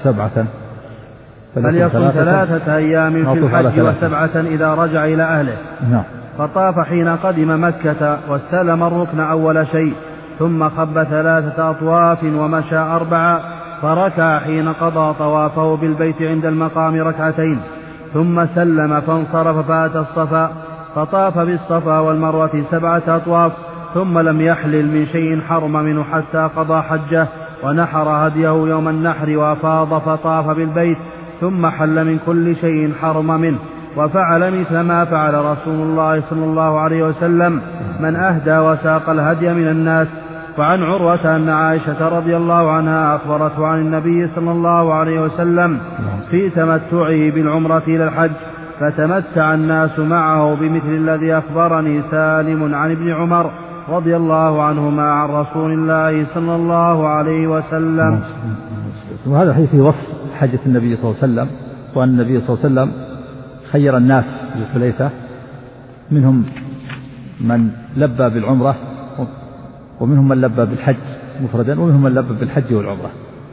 فليصم 3 أيام في الحج وسبعة إذا رجع إلى أهله. فطاف حين قدم مكة واستلم الركن أول شيء، ثم خب 3 أطواف ومشى 4، فركع حين قضى طوافه بالبيت عند المقام 2 ثم سلم فانصرف فأتى الصفا فطاف بالصفا والمروة 7 أطواف، ثم لم يحلل من شيء حرم منه حتى قضى حجه، ونحر هديه يوم النحر وأفاض فطاف بالبيت، ثم حل من كل شيء حرم منه، وفعل مثل ما فعل رسول الله صلى الله عليه وسلم من أهدى وساق الهدي من الناس. وعن عروة أن عائشة رضي الله عنها أخبرته عن النبي صلى الله عليه وسلم في تمتعه بالعمرة إلى الحج، فتمتع الناس معه بمثل الذي أخبرني سالم عن ابن عمر رضي الله عنهما عن رسول الله صلى الله عليه وسلم. وهذا الحديث في وصف حجة النبي صلى الله عليه وسلم، وأن النبي صلى الله عليه وسلم خير الناس بالثلاثة، منهم من لبى بالعمرة، ومنهم من لبى بالحج مفردا، ومنهم من لبى بالحج والعمرة.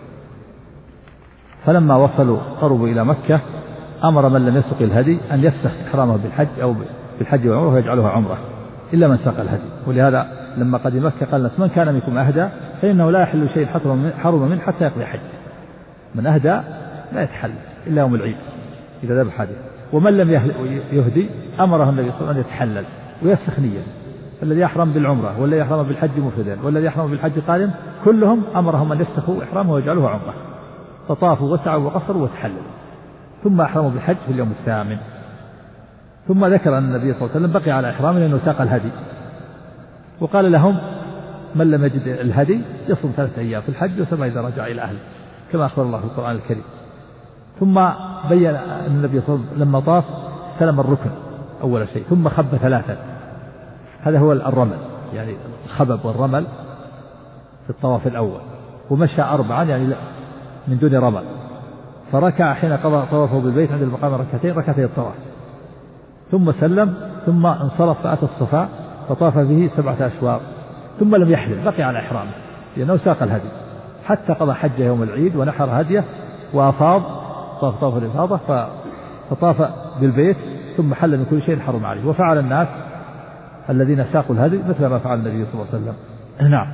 فلما وصلوا قربوا إلى مكة أمر من لم يسق الهدي أن يفسخ إحرامه بالحج أو بالحج والعمرة ويجعلها عمرة إلا من ساق الهدي. ولهذا لما قدم مكة قال الناس من كان منكم أهدى فإنه لا يحل شيء حرم منه حتى يقضي حج. من أهدى لا يتحل إلا يوم العيد إذا ذبح هديه، ومن لم يهدي أمره النبي صلى الله عليه وسلم أن يتحلل ويفسخ نية. الذي يحرم بالعمرة والذي يحرم بالحج مفردا والذي يحرم بالحج قارن كلهم أمرهم أن يفسخوا إحرامه ويجعلوه عمرة، فطافوا وسعوا وقصروا وتحللوا، ثم أحرموا بالحج في اليوم 8. ثم ذكر أن النبي صلى الله عليه وسلم بقي على إحرامه لأنه ساق الهدي، وقال لهم من لم يجد الهدي يصوم 3 أيام في الحج و7 إذا رجع إلى أهله كما أخبر الله في القرآن الكريم. ثم بين أن النبي صلى الله عليه وسلم لما طاف استلم الركن أول شيء، ثم خب 3، هذا هو الرمل، يعني الخبب والرمل في الطواف الأول، ومشى 4 يعني من دون رمل، فركع حين قضى طوافه بالبيت عند المقام 2 ركعتي الطواف، ثم سلم ثم انصرف فأتى الصفا فطاف به 7 أشواط، ثم لم يحلل بقي على إحرامه لأنه ساق الهدي حتى قضى حجه يوم العيد ونحر هديه وأفاض طاف الإفاضة فطاف بالبيت ثم حل من كل شيء حرم عليه. وفعل الناس الذين ساقوا الهدي مثل ما فعل النبي صلى الله عليه وسلم. نعم.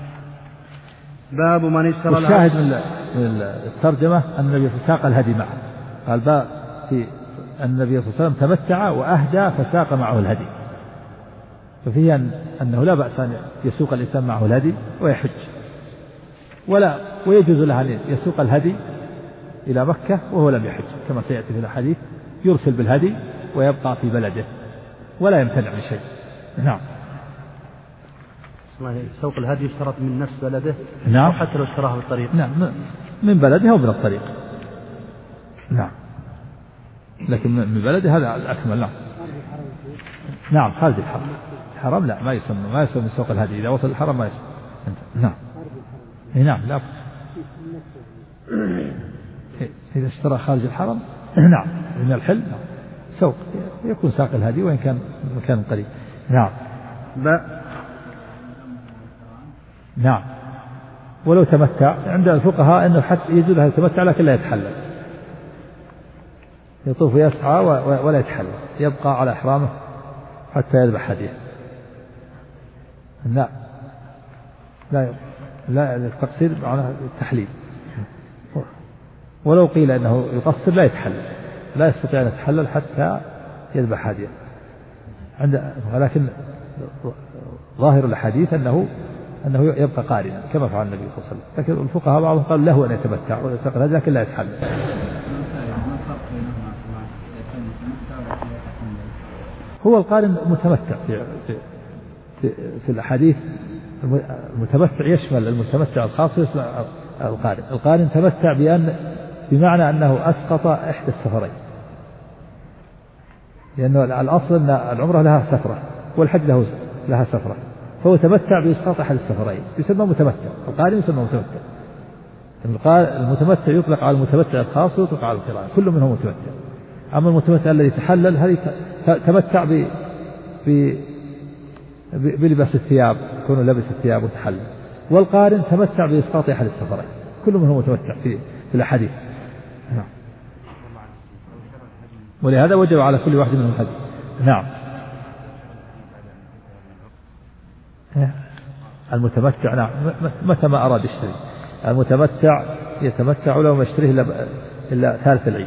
باب من اشترى الشاهد من الترجمة أن النبي ساق الهدي معه، قال باب في أن النبي صلى الله عليه وسلم تمتع وأهدى فساق معه الهدي، ففيه أنه لا بأس أن يسوق الإنسان معه الهدي ويحج، ويجوز له أن يسوق الهدي إلى مكة وهو لم يحج كما سيأتي في الحديث، يرسل بالهدي ويبقى في بلده ولا يمتنع من شيء. نعم. سوق الهدي يشترط من نفس بلده؟ نعم. أو حتى لو اشتراه بالطريق؟ نعم، من بلده أو من الطريق. نعم، لكن من بلده هذا الأكمل. نعم. نعم، خارج الحرم. الحرم لا، ما يسمى سوق الهدي، إذا وصل الحرم ما يسمى. نعم. نعم، لا. إذا اشترى خارج الحرم نعم من الحل نعم. سوق يكون ساق الهدي وإن كان مكان قريب. نعم. نعم. ولو تمتع عند الفقهاء أنه حتى يجوز له يتمتع لكن لا يتحلل، يطوف يسعى ولا يتحلل، يبقى على إحرامه حتى يذبح هديه. لا التقصير معناه التحليل. ولو قيل أنه يقصر لا يتحلل، لا يستطيع أن يتحلل حتى يذبح هديه. ولكن ظاهر الحديث أنه يبقى قارنا كما فعل النبي صلى الله عليه وسلم، لكن الفقهاء بعضهم قالوا له أن يتمتع ويساق الهدي لكن لا يتحلل. هو القارن متمتع في الأحاديث. المتمتع يشمل المتمتع الخاص ويشمل القارن. القارن تمتع بمعنى أنه أسقط إحدى السفرين، لأنه الأصل أن العمرة لها سفرة والحج لها سفرة، فهو تمتع بإسقاط أحد السفرين يسمى متمتع. القارن يسمى متمتع. المتمتع يطلق على المتمتع الخاص ويطلق على القران، كل منهم متمتع. أما المتمتع الذي تحلل هذه تمتع بلباس الثياب، يكون لبس الثياب وتحلل. والقارن تمتع بإسقاط أحد السفرين، كل منهم متمتع في الأحاديث. نعم. ولهذا وجب على كل واحد منهم هدي. نعم. المتمتع نعم متى ما أراد يشتري. المتمتع يتمتع لو ما يشتريه إلا ثالث العيد.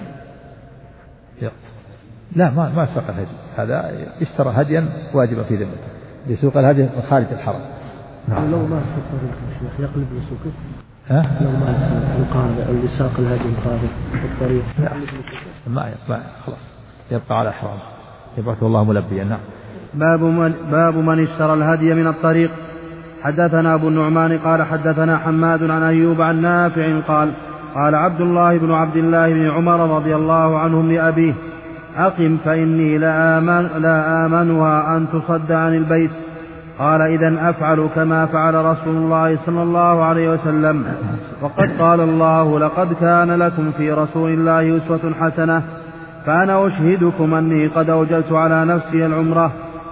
لا ما ساق الهدي، هذا اشترى هديا واجبا في ذمته بسوق الهدي من خارج الحرم. نعم. لو ما الشيخ يقلب لسوقه. لو ما القارئ أو لساق الهدي من خارج الطريق ما خلاص يبقى على إحرامه يبعثه الله ملبيا. نعم. باب من اشترى الهدي من الطريق. حدثنا أبو النعمان قال حدثنا حماد عن أيوب عن نافع قال عبد الله بن عبد عمر رضي الله عنهم لأبيه: أقم فإني لا آمنها أن تصد عن البيت. قال: إذن أفعل كما فعل رسول الله صلى الله عليه وسلم. وقد قال الله: لقد كان لكم في رسول الله أسوة حسنة. فأنا أشهدكم أني قد أوجبت على نفسي العمرة.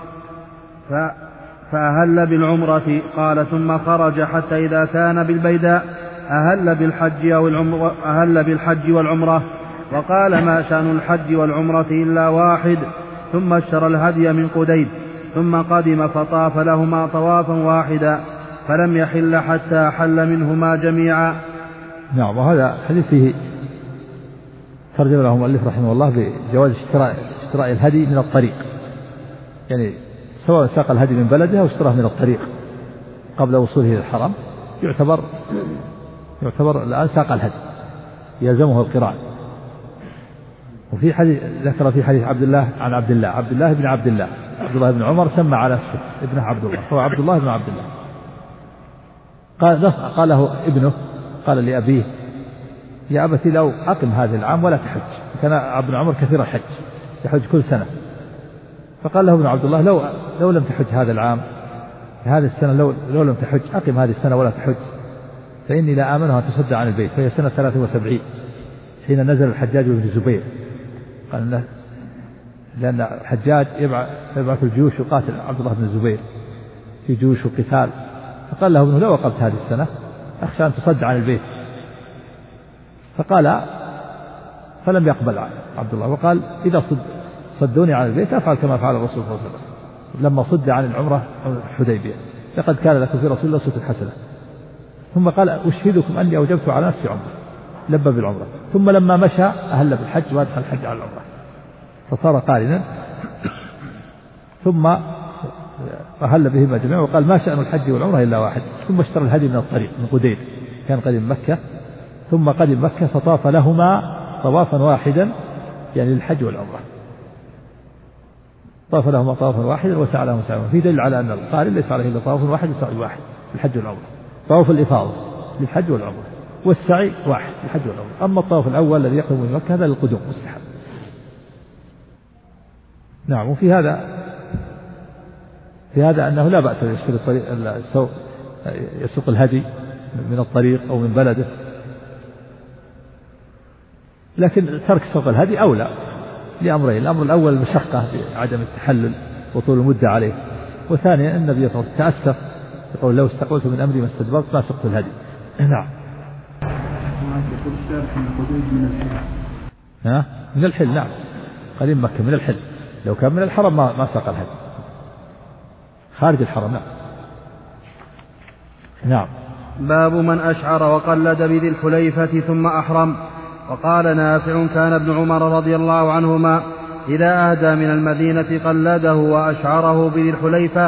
فأهل بالعمرة. قال: ثم خرج حتى إذا كان بالبيداء أهل بالحج والعمرة. وقال: ما شأن الحج والعمرة إلا واحد. ثم اشترى الهدي من قديد ثم قدم فطاف لهما طوافا واحدا فلم يحل حتى حل منهما جميعا. نعم. وهذا حديث فيه ترجم له المؤلف رحمه الله بجواز اشتراء الهدي من الطريق، يعني سواء ساق الهدي من بلده أو اشتراه من الطريق قبل وصوله إلى الحرم يعتبر الآن ساق الهدي يلزمه القران. وفي حديث ذكر في حديث عبد الله بن عبد الله بن عمر سمى على نفسه ابنه عبد الله، هو عبد الله بن عبد الله. قال له ابنه قال لأبيه: يا أبتي لو أقم هذا العام ولا تحج. كان ابن عمر كثير الحج يحج كل سنة. فقال له ابن عبد الله: لو لم تحج هذا العام هذه السنة، لو لم تحج أقم هذه السنة ولا تحج، فإني لا آمنها تصد عن البيت. فهي سنة 73 حين نزل الحجاج بن الزبير. قال لأن الحجاج يبعث الجيوش يقاتل عبد الله بن الزبير في جيوش وقتال. فقال له ابنه: لو أقمت هذه السنة أخشى أن تصد عن البيت. فلم يقبل عبد الله، وقال: إذا صدوني عن البيت أفعل كما فعل الرسول صلى الله عليه وسلم لما صد عن العمرة الحديبية: لقد كان لكم في رسول الله أسوة حسنة. ثم قال: أشهدكم أني أوجبت على نفسي عمرة، لبى بالعمرة. ثم لما مشى أهل بالحج وأدخل الحج على العمرة فصار قارنا، ثم أهل بهما جميعا. وقال: ما شأن الحج والعمرة إلا واحد. ثم اشترى الهدي من الطريق من قديد، كان قديم مكة ثم قدم مكة فطاف لهما طوافا واحدا يعني للحج والعمرة، طاف لهما طوافا واحدا وسعى لهما سعيا. في دليل على أن القارن ليس عليه إلا طواف واحد وسعي واحد للحج والعمرة. طواف الإفاضة للحج والعمرة والسعي واحد للحج والعمرة. أما الطواف الأول الذي يقدم من مكة هذا للقدوم مستحب. نعم. وفي هذا أنه لا بأس أن يشتري يسوق الهدي من الطريق أو من بلده، لكن ترك سوق الهدي أولى لأمرين: الأمر الأول المشقة بعدم التحلل وطول المدة عليه، وثانيا النبي صلى الله عليه وسلم تأسف يقول: لو استقبلت من أمري ما استدبرت ما سقت الهدي. نعم. من الحل. نعم. قريب مكة من الحل. لو كان من الحرم ما ساق الهدي. خارج الحرم. نعم. باب من أشعر وقلد بذي الحليفة ثم أحرم. وقال نافع: كان ابن عمر رضي الله عنهما إذا أهدى من المدينة قلده وأشعره بذي الحليفة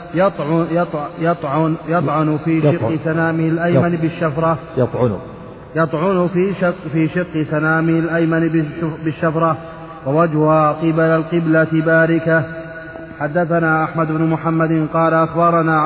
يطعن في شق سنامه الأيمن بالشفرة. يطعن في شق سنامه الأيمن بالشفرة ووجهها قبل القبلة باركة. حدثنا أحمد بن محمد قال أخبرنا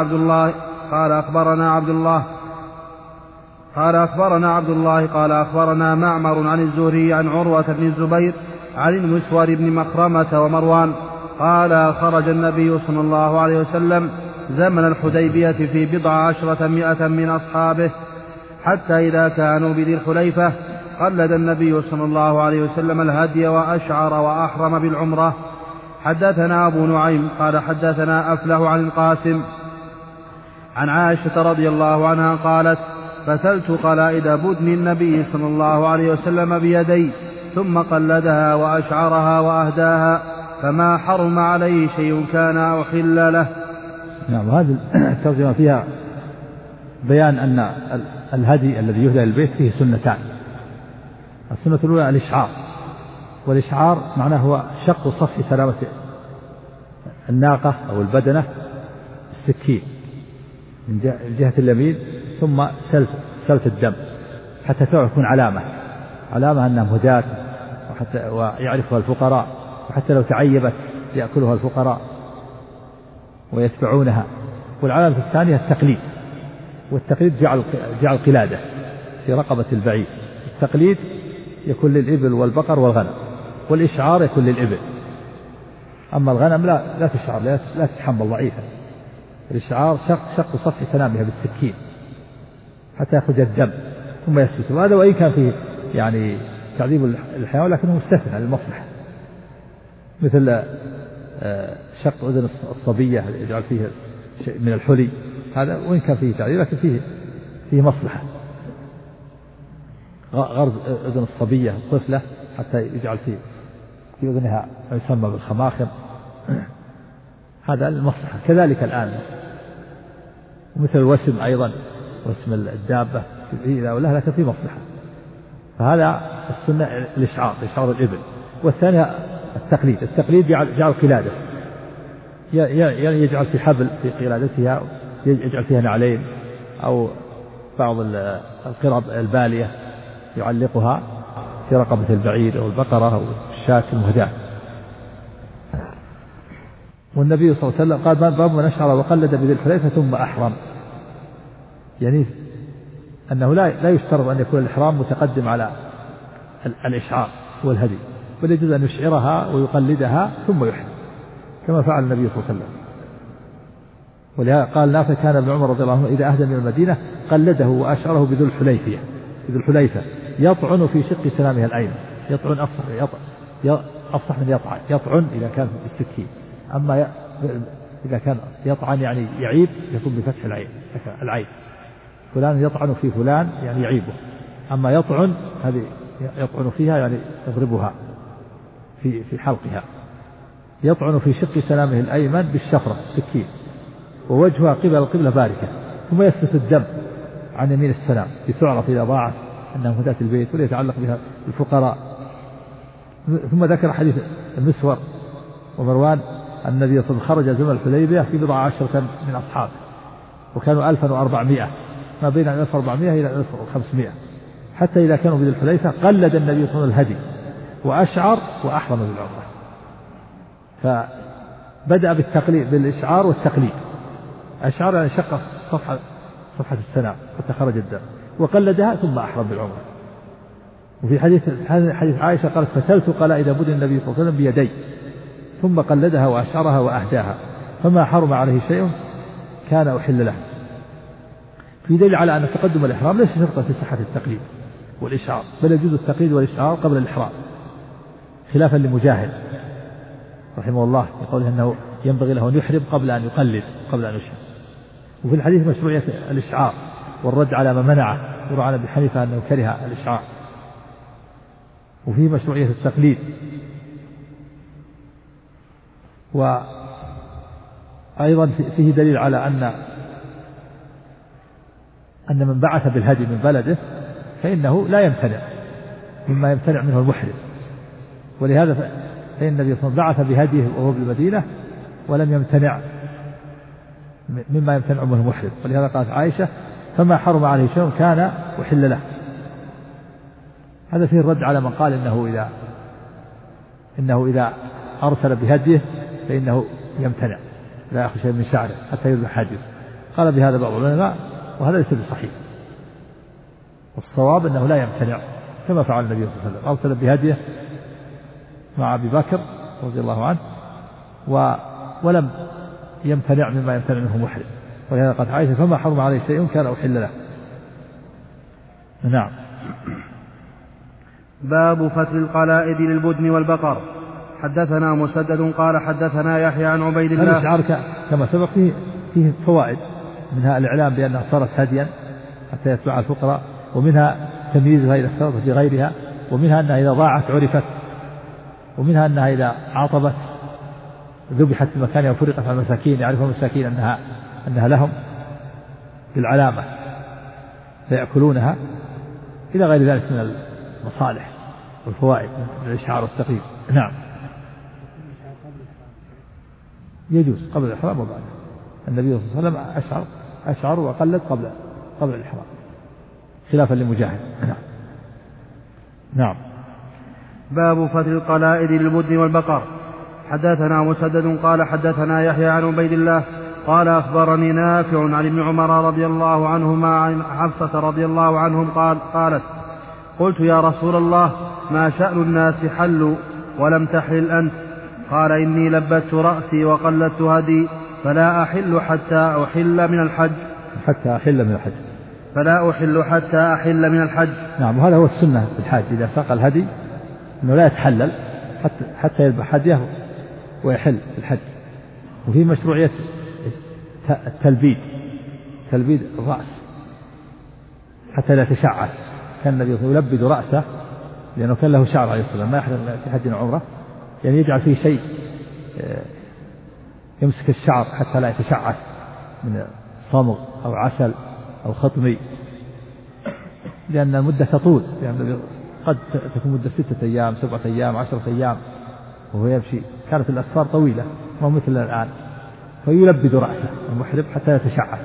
عبد الله قال أخبرنا معمر عن الزهري عن عروة بن الزبير عن المسور بن مخرمة ومروان قال: خرج النبي صلى الله عليه وسلم زمن الحديبية في 19 من أصحابه، حتى إذا كانوا بذي الحليفة قلد النبي صلى الله عليه وسلم الهدي وأشعر وأحرم بالعمرة. حدثنا أبو نعيم قال حدثنا أفله عن القاسم عن عائشة رضي الله عنها قالت: فتلت قلائد بدن النبي صلى الله عليه وسلم بيدي ثم قلدها وأشعرها وأهداها، فما حرم عليه شيء كان أو حل له. نعم. هذه الترجمة فيها بيان أن الهدي الذي يهدى للبيت فيه سنتان. السنة الأولى الإشعار، والإشعار معناه هو شق صفح سلامة الناقة أو البدنة بالسكين من جهة اليمين، ثم سلت الدم حتى تكون علامة أنها مهداة ويعرفها الفقراء، وحتى لو تعيبت يأكلها الفقراء ويتبعونها. والعلامة الثانية التقليد، والتقليد جعل قلادة في رقبة البعير. التقليد يكون للإبل والبقر والغنم، والإشعار يكون للإبل. أما الغنم لا تشعر، لا تتحمل ضعيفا. الإشعار شق صفح سنامها بالسكين حتى يخرج الدم ثم يسكت. وهذا وإن كان فيه يعني تعذيب الحيوان لكنه مستثنى للمصلحة، مثل شق أذن الصبية يجعل فيه شيء من الحلي، هذا وإن كان فيه تعذيب لكن فيه مصلحة. غرز أذن الصبية الطفلة حتى يجعل في أذنها ما يسمى بالخماخر، هذا المصلحة. كذلك الآن ومثل الوسم أيضا، واسم الدابة إذا ولها لكن في مصلحة. فهذا السنة الإشعار الإبل. والثانية التقليد جعل قلادة، يعني يجعل في حبل في قلادتها، يجعل فيها نعلين أو بعض القرب البالية يعلقها في رقبة البعير أو البقرة أو الشاة المهداة. والنبي صلى الله عليه وسلم قال: باب من أشعر وقلد بذي الحليفة ثم أحرم، يعني أنه لا يشترط أن يكون الإحرام متقدم على الإشعار والهدي، بل يجوز أن يشعرها ويقلدها ثم يحرم كما فعل النبي صلى الله عليه وسلم. ولهذا قال نافع: كان ابن عمر رضي الله عنه إذا أهدى من المدينة قلده وأشعره بذي الحليفة يطعن في شق سنامها الأيمن. يطعن أفصح من يطعن إذا كان بالسكين. أما إذا كان يطعن يعني يعيب يكون بفتح العين. فلان يطعن في فلان يعني يعيبه. أما يطعن هذه يطعن فيها يعني يضربها في حلقها. يطعن في شق سنامه الأيمن بالشفرة السكين ووجهها قبل القبلة باركة، ثم يسلت الدم عن يمين السنام لتعرف إذا ضاعت أنها مهداة البيت وليتعلق بها الفقراء. ثم ذكر حديث المسور ومروان أن النبي صلى الله عليه وسلم خرج زمن الحديبية في 19 من أصحابه، وكانوا 1400، ما بين 1400 إلى 1500، حتى إذا كانوا بذي الحليفة قلد النبي صلى الله عليه وسلم الهدي وأشعر وأحرم بالعمرة. فبدأ بالتقليد بالإشعار والتقليد. أشعر يعني شق صفحة السنام حتى خرج الدم، وقلدها ثم أحرم بالعمرة. وفي حديث عائشة قالت فتلت قلائد بدن النبي صلى الله عليه وسلم بيدي ثم قلدها وأشعرها وأهداها فما حرم عليه شيء كان أحل له. في دليل على أن تقدم الإحرام ليس شرطا في صحة التقليد والإشعار، بل يجوز التقليد والإشعار قبل الإحرام، خلافا لمجاهد رحمه الله يقول أنه ينبغي له أن يحرم قبل أن يقلد قبل أن يشعر. وفي الحديث مشروعية الإشعار والرد على ما منعه، يروى عن أبي حنيفة أنه كره الإشعار. وفيه مشروعية التقليد. وأيضا فيه دليل على أن من بعث بالهدي من بلده فإنه لا يمتنع مما يمتنع منه المحرم، ولهذا فإن النبي صلى الله عليه وسلم بعث بهديه وهو بالمدينة ولم يمتنع مما يمتنع منه المحرم، ولهذا قالت عائشة فما حرم عليه شيء كان أحل له. هذا فيه الرد على من قال إنه إذا أرسل بهديه فإنه يمتنع لا يأخذ شيء من شعره حتى يذبح هديه. قال بهذا بعض العلماء وهذا ليس بصحيح، والصواب أنه لا يمتنع كما فعل النبي صلى الله عليه وسلم، أرسل بهديه مع أبي بكر رضي الله عنه ولم يمتنع مما يمتنع منه محرم، ولهذا قالت عائشة فما حرم عليه شيء كان أحل له. نعم. باب فتل القلائد للبدن والبقر. حدثنا مسدد قال حدثنا يحيى عن عبيد الله. هذا الشعار كما سبق فيه فوائد، منها الإعلام بأنها صارت هديا حتى يتبعها الفقراء، ومنها تمييزها إذا اختلطت بغيرها، ومنها أنها إذا ضاعت عرفت، ومنها أنها إذا عاطبت ذبحت في مكانها وفرقت على المساكين يعرفها المساكين أنها لهم بالعلامة فيأكلونها، إلى غير ذلك من المصالح والفوائد من الإشعار والتقليد. نعم. يجوز قبل الإحرام وبعد. النبي صلى الله عليه وسلم أشعر وقلد قبل الإحرام خلافا لمجاهد. نعم. نعم. باب فتل القلائد للبدن والبقر. حدثنا مسدد قال حدثنا يحيى عن عبيد الله قال أخبرني نافع عن ابن عمر رضي الله عنهما عن حفصة رضي الله عنهم قالت قلت يا رسول الله ما شأن الناس حلوا ولم تحلل أنت؟ قال إني لبت رأسي وقلدت هدي فلا أحل حتى أحل من الحج. فلا أحل حتى أحل من الحج. نعم. وهذا هو السنة في الحج إذا ساق الهدي أنه لا يتحلل حتى يذبح هديه ويحل الحج. وفي مشروعية تلبيد الرأس حتى لا تشعث. كان النبي يلبد رأسه لأنه كان له شعر عليه الصلاة ما يحدث في حج وعمرة، يعني يجعل فيه شيء يمسك الشعر حتى لا يتشعث من صمغ أو عسل أو خطمي، لأن المدة تطول، يعني قد تكون مدة 6 أيام 7 أيام 10 أيام وهو يمشي. كانت الأسفار طويلة ما مثل الآن، فيلبد رأسه المحرم حتى يتشعث.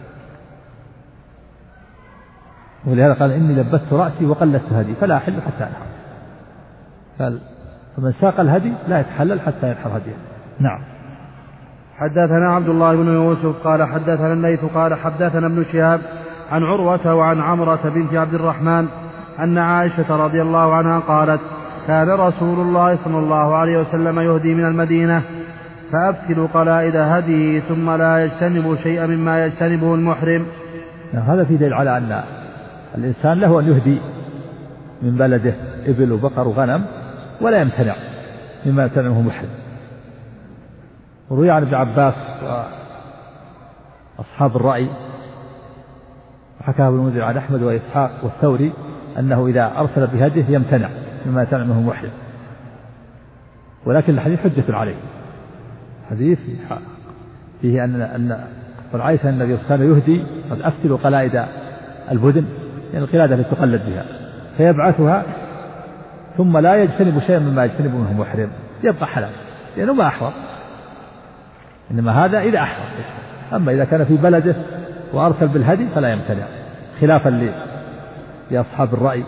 ولهذا قال إني لبت رأسي وقلدت هدي فلا أحل حتى أنحر. فمن ساق الهدي لا يتحلل حتى ينحر هديه. نعم. حدثنا عبد الله بن يوسف قال حدثنا الليث قال حدثنا ابن شهاب عن عروة وعن عمرة بنت عبد الرحمن أن عائشة رضي الله عنها قالت كان رسول الله صلى الله عليه وسلم يهدي من المدينة فأبتل قلائد هديه ثم لا يجتنب شيئا مما يجتنبه المحرم. هذا في دليل على أن الإنسان له أن يهدي من بلده إبل وبقر وغنم ولا يمتنع مما يمتنعه المحرم. وروي عن ابن عباس وأصحاب الرأي وحكاه ابن المنذر عن أحمد وإسحاق والثوري أنه إذا أرسل بهديه يمتنع مما يمتنعه المحرم، ولكن الحديث حجة عليه. حديث فيه أن عائشة النبي كان يهدي قد أفتل قلائد البدن، يعني القلادة التي تقلد بها، فيبعثها ثم لا يجتنب شيئا مما يجتنبه منه محرم، يبقى حلال لأنه ما أحرم. إنما هذا إذا أحرم. أما إذا كان في بلده وأرسل بالهدي فلا يمتنع، خلافا لأصحاب الرأي،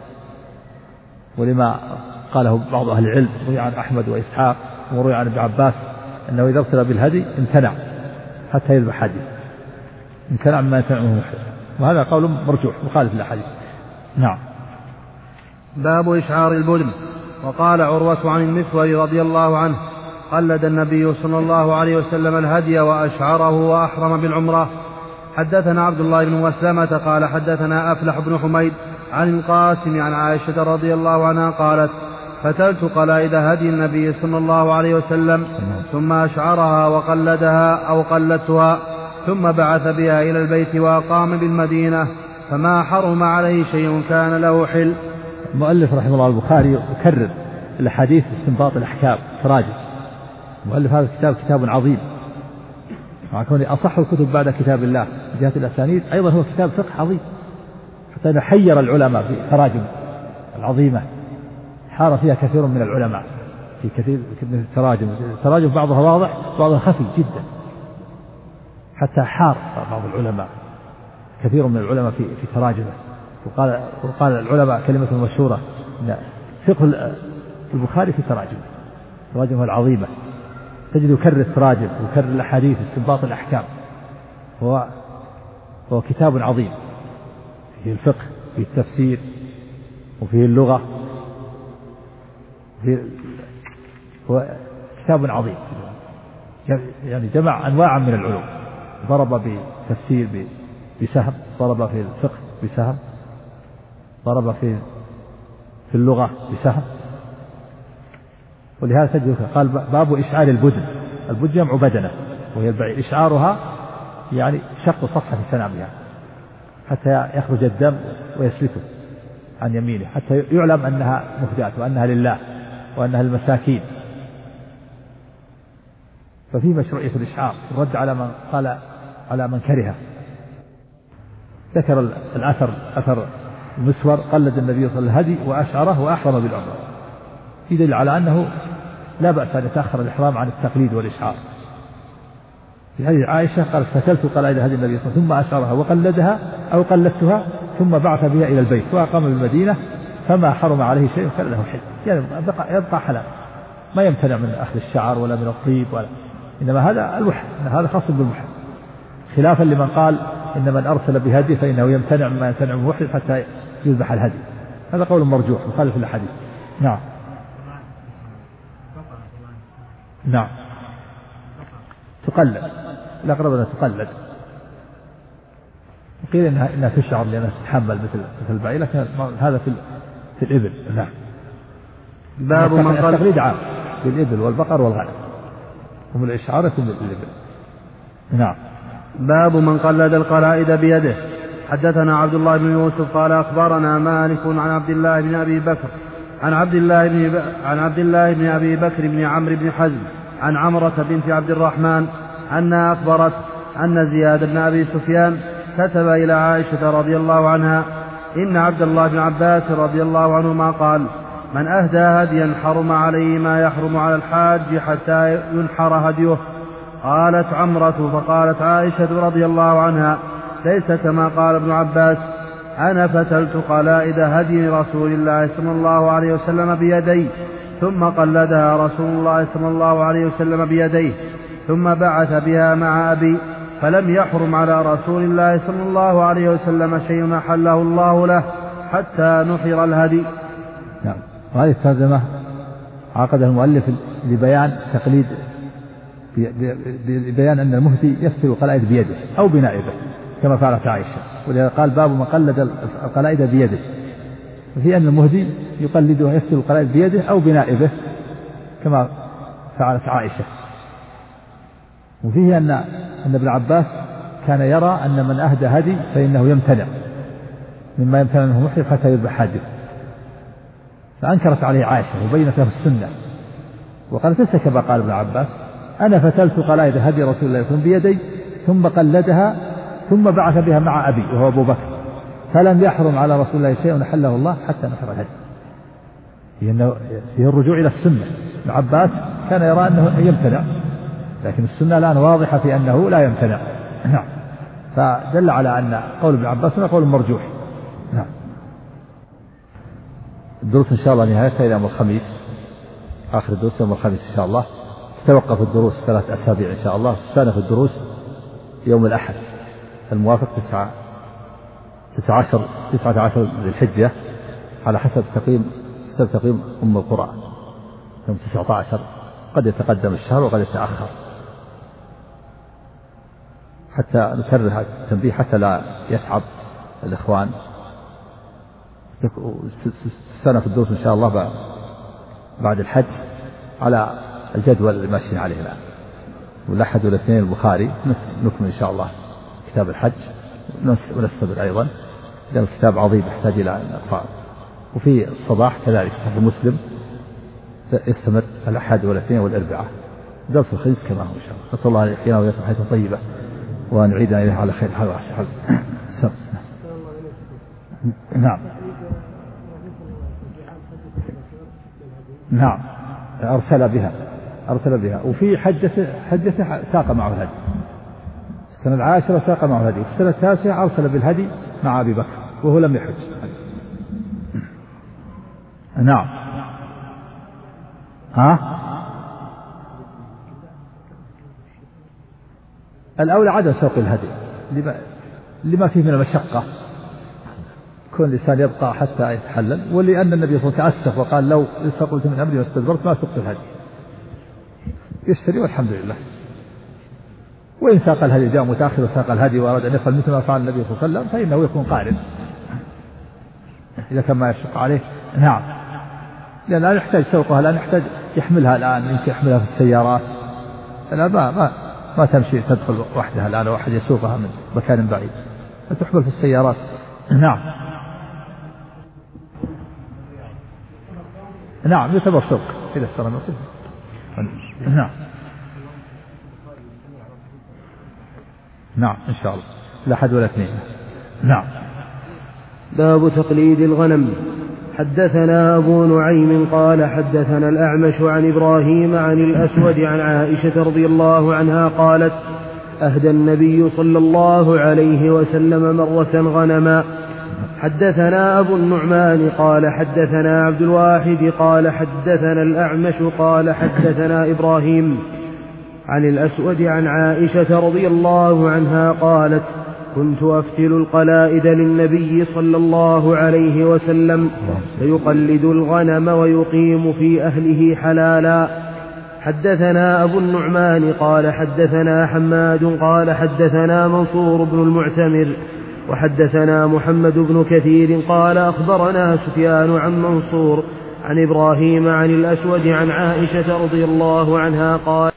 ولما قاله بعض أهل العلم روي عن أحمد وإسحاق وروي عن ابن عباس أنه إذا ارسل بالهدي امتنع حتى يذبح هدي، امتنع مما يمتنع منه محرم، وهذا قول مرجوح مخالف للحديث. نعم. باب إشعار البدن. وقال عروة عن المسور رضي الله عنه قلد النبي صلى الله عليه وسلم الهدي وأشعره وأحرم بالعمرة. حدثنا عبد الله بن مسلمة قال حدثنا أفلح بن حميد عن القاسم عن عائشة رضي الله عنها قالت فتلت قلائد هدي النبي صلى الله عليه وسلم ثم أشعرها وقلدها أو قلدتها ثم بعث بها إلى البيت وأقام بالمدينة فما حرم عليه شيء كان له حل. المؤلف رحمه الله البخاري يكرر الحديث باستنباط الأحكام تراجم. مؤلف هذا الكتاب كتاب عظيم، مع كونه أصح الكتب بعد كتاب الله من جهة الأسانيد، أيضا هو كتاب فقه عظيم، حتى أنه حير العلماء في تراجم العظيمة، حار فيها كثير من العلماء في كثير من التراجم بعضها واضح بعضها خفي جدا، حتى حار بعض العلماء كثير من العلماء في تراجمه. وقال العلماء كلمة مشهورة إن فقه البخاري في تراجمه العظيمة، تجد يكرر التراجم ويكرر الأحاديث استنباط الأحكام. هو كتاب عظيم فيه الفقه فيه التفسير وفيه اللغة، هو كتاب عظيم يعني جمع أنواعا من العلوم، ضرب بالتفسير بسهم، ضرب في الفقه بسهم، ضرب في اللغة بسهم. ولهذا تجد قال باب إشعار البدن. البدن جمع بدنة وهي البعير، إشعارها يعني شق صفحة سنامها حتى يخرج الدم ويسلته عن يمينه حتى يعلم أنها مهداة وأنها لله وأنها المساكين. ففي مشروعية الإشعار الرد على من قال على من كرهه. ذكر الأثر أثر المسور قلد النبي صلى الله عليه وسلم الهدي وأشعره وأحرم بالعمرة، في دليل على أنه لا بأس أن يتأخر الإحرام عن التقليد والإشعار. في حديث عائشة قالت فتلت قلائد هدي النبي صلى الله عليه وسلم ثم أشعرها وقلدها أو قلدتها ثم بعث بها إلى البيت وأقام بالمدينة فما حرم عليه شيء كان له حل، يعني يبقى حلال، ما يمتنع من أخذ الشعر ولا من الطيب ولا، إنما هذا المحرم، هذا خاص بالمحرم، خلافا لمن قال إن من أرسل بهدي فإنه يمتنع مما يمتنع من المحرم حتى يذبح الهدي. هذا قول مرجوح مخالف للحديث. نعم. نعم تقلد، الأقرب أنها تقلد، قيل إنها تشعر لأنها تتحمل مثل البعير، لكن هذا في الإبل. نعم. باب من قال التقليد عام بالإبل والبقر والغنم، هم الإشعار في الإبل. نعم. باب من قلد القلائد بيده. حدثنا عبد الله بن يوسف قال أخبرنا مالك عن عبد الله بن أبي بكر عن عبد الله بن أبي بكر بن عمرو بن حزم عن عمرة بنت عبد الرحمن أنها أخبرت أن زياد بن أبي سفيان كتب إلى عائشة رضي الله عنها إن عبد الله بن عباس رضي الله عنهما قال من أهدى هديا حرم عليه ما يحرم على الحاج حتى ينحر هديه. قالت عمرة فقالت عائشة رضي الله عنها ليس كما قال ابن عباس، أنا فتلت قلائد هدي رسول الله صلى الله عليه وسلم بيدي ثم قلدها رسول الله صلى الله عليه وسلم بيديه ثم بعث بها مع أبي فلم يحرم على رسول الله صلى الله عليه وسلم شيء أحله الله له حتى نحر الهدي. نعم. وهذه الترجمة عقد المؤلف لبيان تقليد، ببيان أن المهدي يستر القلائد بيده أو بنائبه كما فعلت عائشة، ولذا قال باب من قلد القلائد بيده، في أن المهدي يقلده ويستر القلائد بيده أو بنائبه كما فعلت عائشة. وفيه أن ابن عباس كان يرى أن من أهدى هدي فإنه يمتنع مما يمتنع منه محرم حتى يذبح حاجه، فأنكرت عليه عائشة وبينت له السنة وقالت ليس كما قال ابن عباس، أنا فتلت قلائد هدي رسول الله صلى الله عليه وسلم بيدي ثم قلدها ثم بعث بها مع أبي وهو أبو بكر فلم يحرم على رسول الله شيء أحله الله حتى نحر الهدي. فيه الرجوع إلى السنة. ابن عباس كان يرى أنه يمتنع، لكن السنة الآن واضحة في أنه لا يمتنع. نعم. فدل على أن قول ابن عباس هو قول مرجوح. نعم. الدروس إن شاء الله نهايتها إلى يوم الخميس، آخر الدروس يوم الخميس إن شاء الله. تتوقف الدروس 3 أسابيع إن شاء الله. تستأنف الدروس يوم الأحد الموافق 19 ذي الحجة على حسب تقييم أم القرى يوم 19. قد يتقدم الشهر وقد يتأخر، حتى نكرر التنبيه حتى لا يتعب الإخوان. تستأنف الدروس إن شاء الله بعد الحج على الجدول اللي ماشيين عليه الآن. والأحد والاثنين البخاري نكمل إن شاء الله كتاب الحج ونستمر أيضا، لأن الكتاب عظيم يحتاج إلى إقراء. وفي الصباح كذلك صحيح مسلم يستمر الأحد والاثنين والأربعاء. درس الخميس كما هو إن شاء الله. نسأل الله أن يحيينا وإياكم حياة طيبة وأن يعيدنا إليها على خير حال وأحسن حال. نعم أرسل بها. وفي حجته ساق معه الهدي. السنة 10 ساق معه الهدي. في السنة 9 أرسل بالهدي مع أبي بكر وهو لم يحج. نعم. الأولى عدم سوق الهدي لما فيه من المشقة، كل الإنسان يبقى حتى يتحلل، ولأن النبي صلى الله عليه وسلم تأسف وقال لو استقلت من أمري واستدبرت ما سقت الهدي. يشتري والحمد لله. وإن ساق الهدي جاء متأخر وساق الهدي وأراد أن يفعل مثل ما فعل النبي صلى الله عليه وسلم فإنه يكون قارن إذا كان ما يشق عليه. نعم. لأن لا يحتاج سوقها، لا يحتاج يحملها الآن، يمكن يحملها في السيارات. لا ما تمشي تدخل وحدها الآن، واحد يسوقها من مكان بعيد، فتحمل في السيارات. نعم يعتبر سوق إذا اشترى من نعم إن شاء الله لا أحد ولا اثنين. نعم. باب تقليد الغنم. حدثنا أبو نعيم قال حدثنا الأعمش عن إبراهيم عن الأسود عن عائشة رضي الله عنها قالت أهدى النبي صلى الله عليه وسلم مرة غنما. حدثنا أبو النعمان قال حدثنا عبد الواحد قال حدثنا الأعمش قال حدثنا إبراهيم عن الأسود عن عائشة رضي الله عنها قالت كنت أفتل القلائد للنبي صلى الله عليه وسلم فيقلد الغنم ويقيم في أهله حلالا. حدثنا أبو النعمان قال حدثنا حماد قال حدثنا منصور بن المعتمر وحدثنا محمد بن كثير قال أخبرنا سفيان عن منصور عن إبراهيم عن الأسود عن عائشة رضي الله عنها قال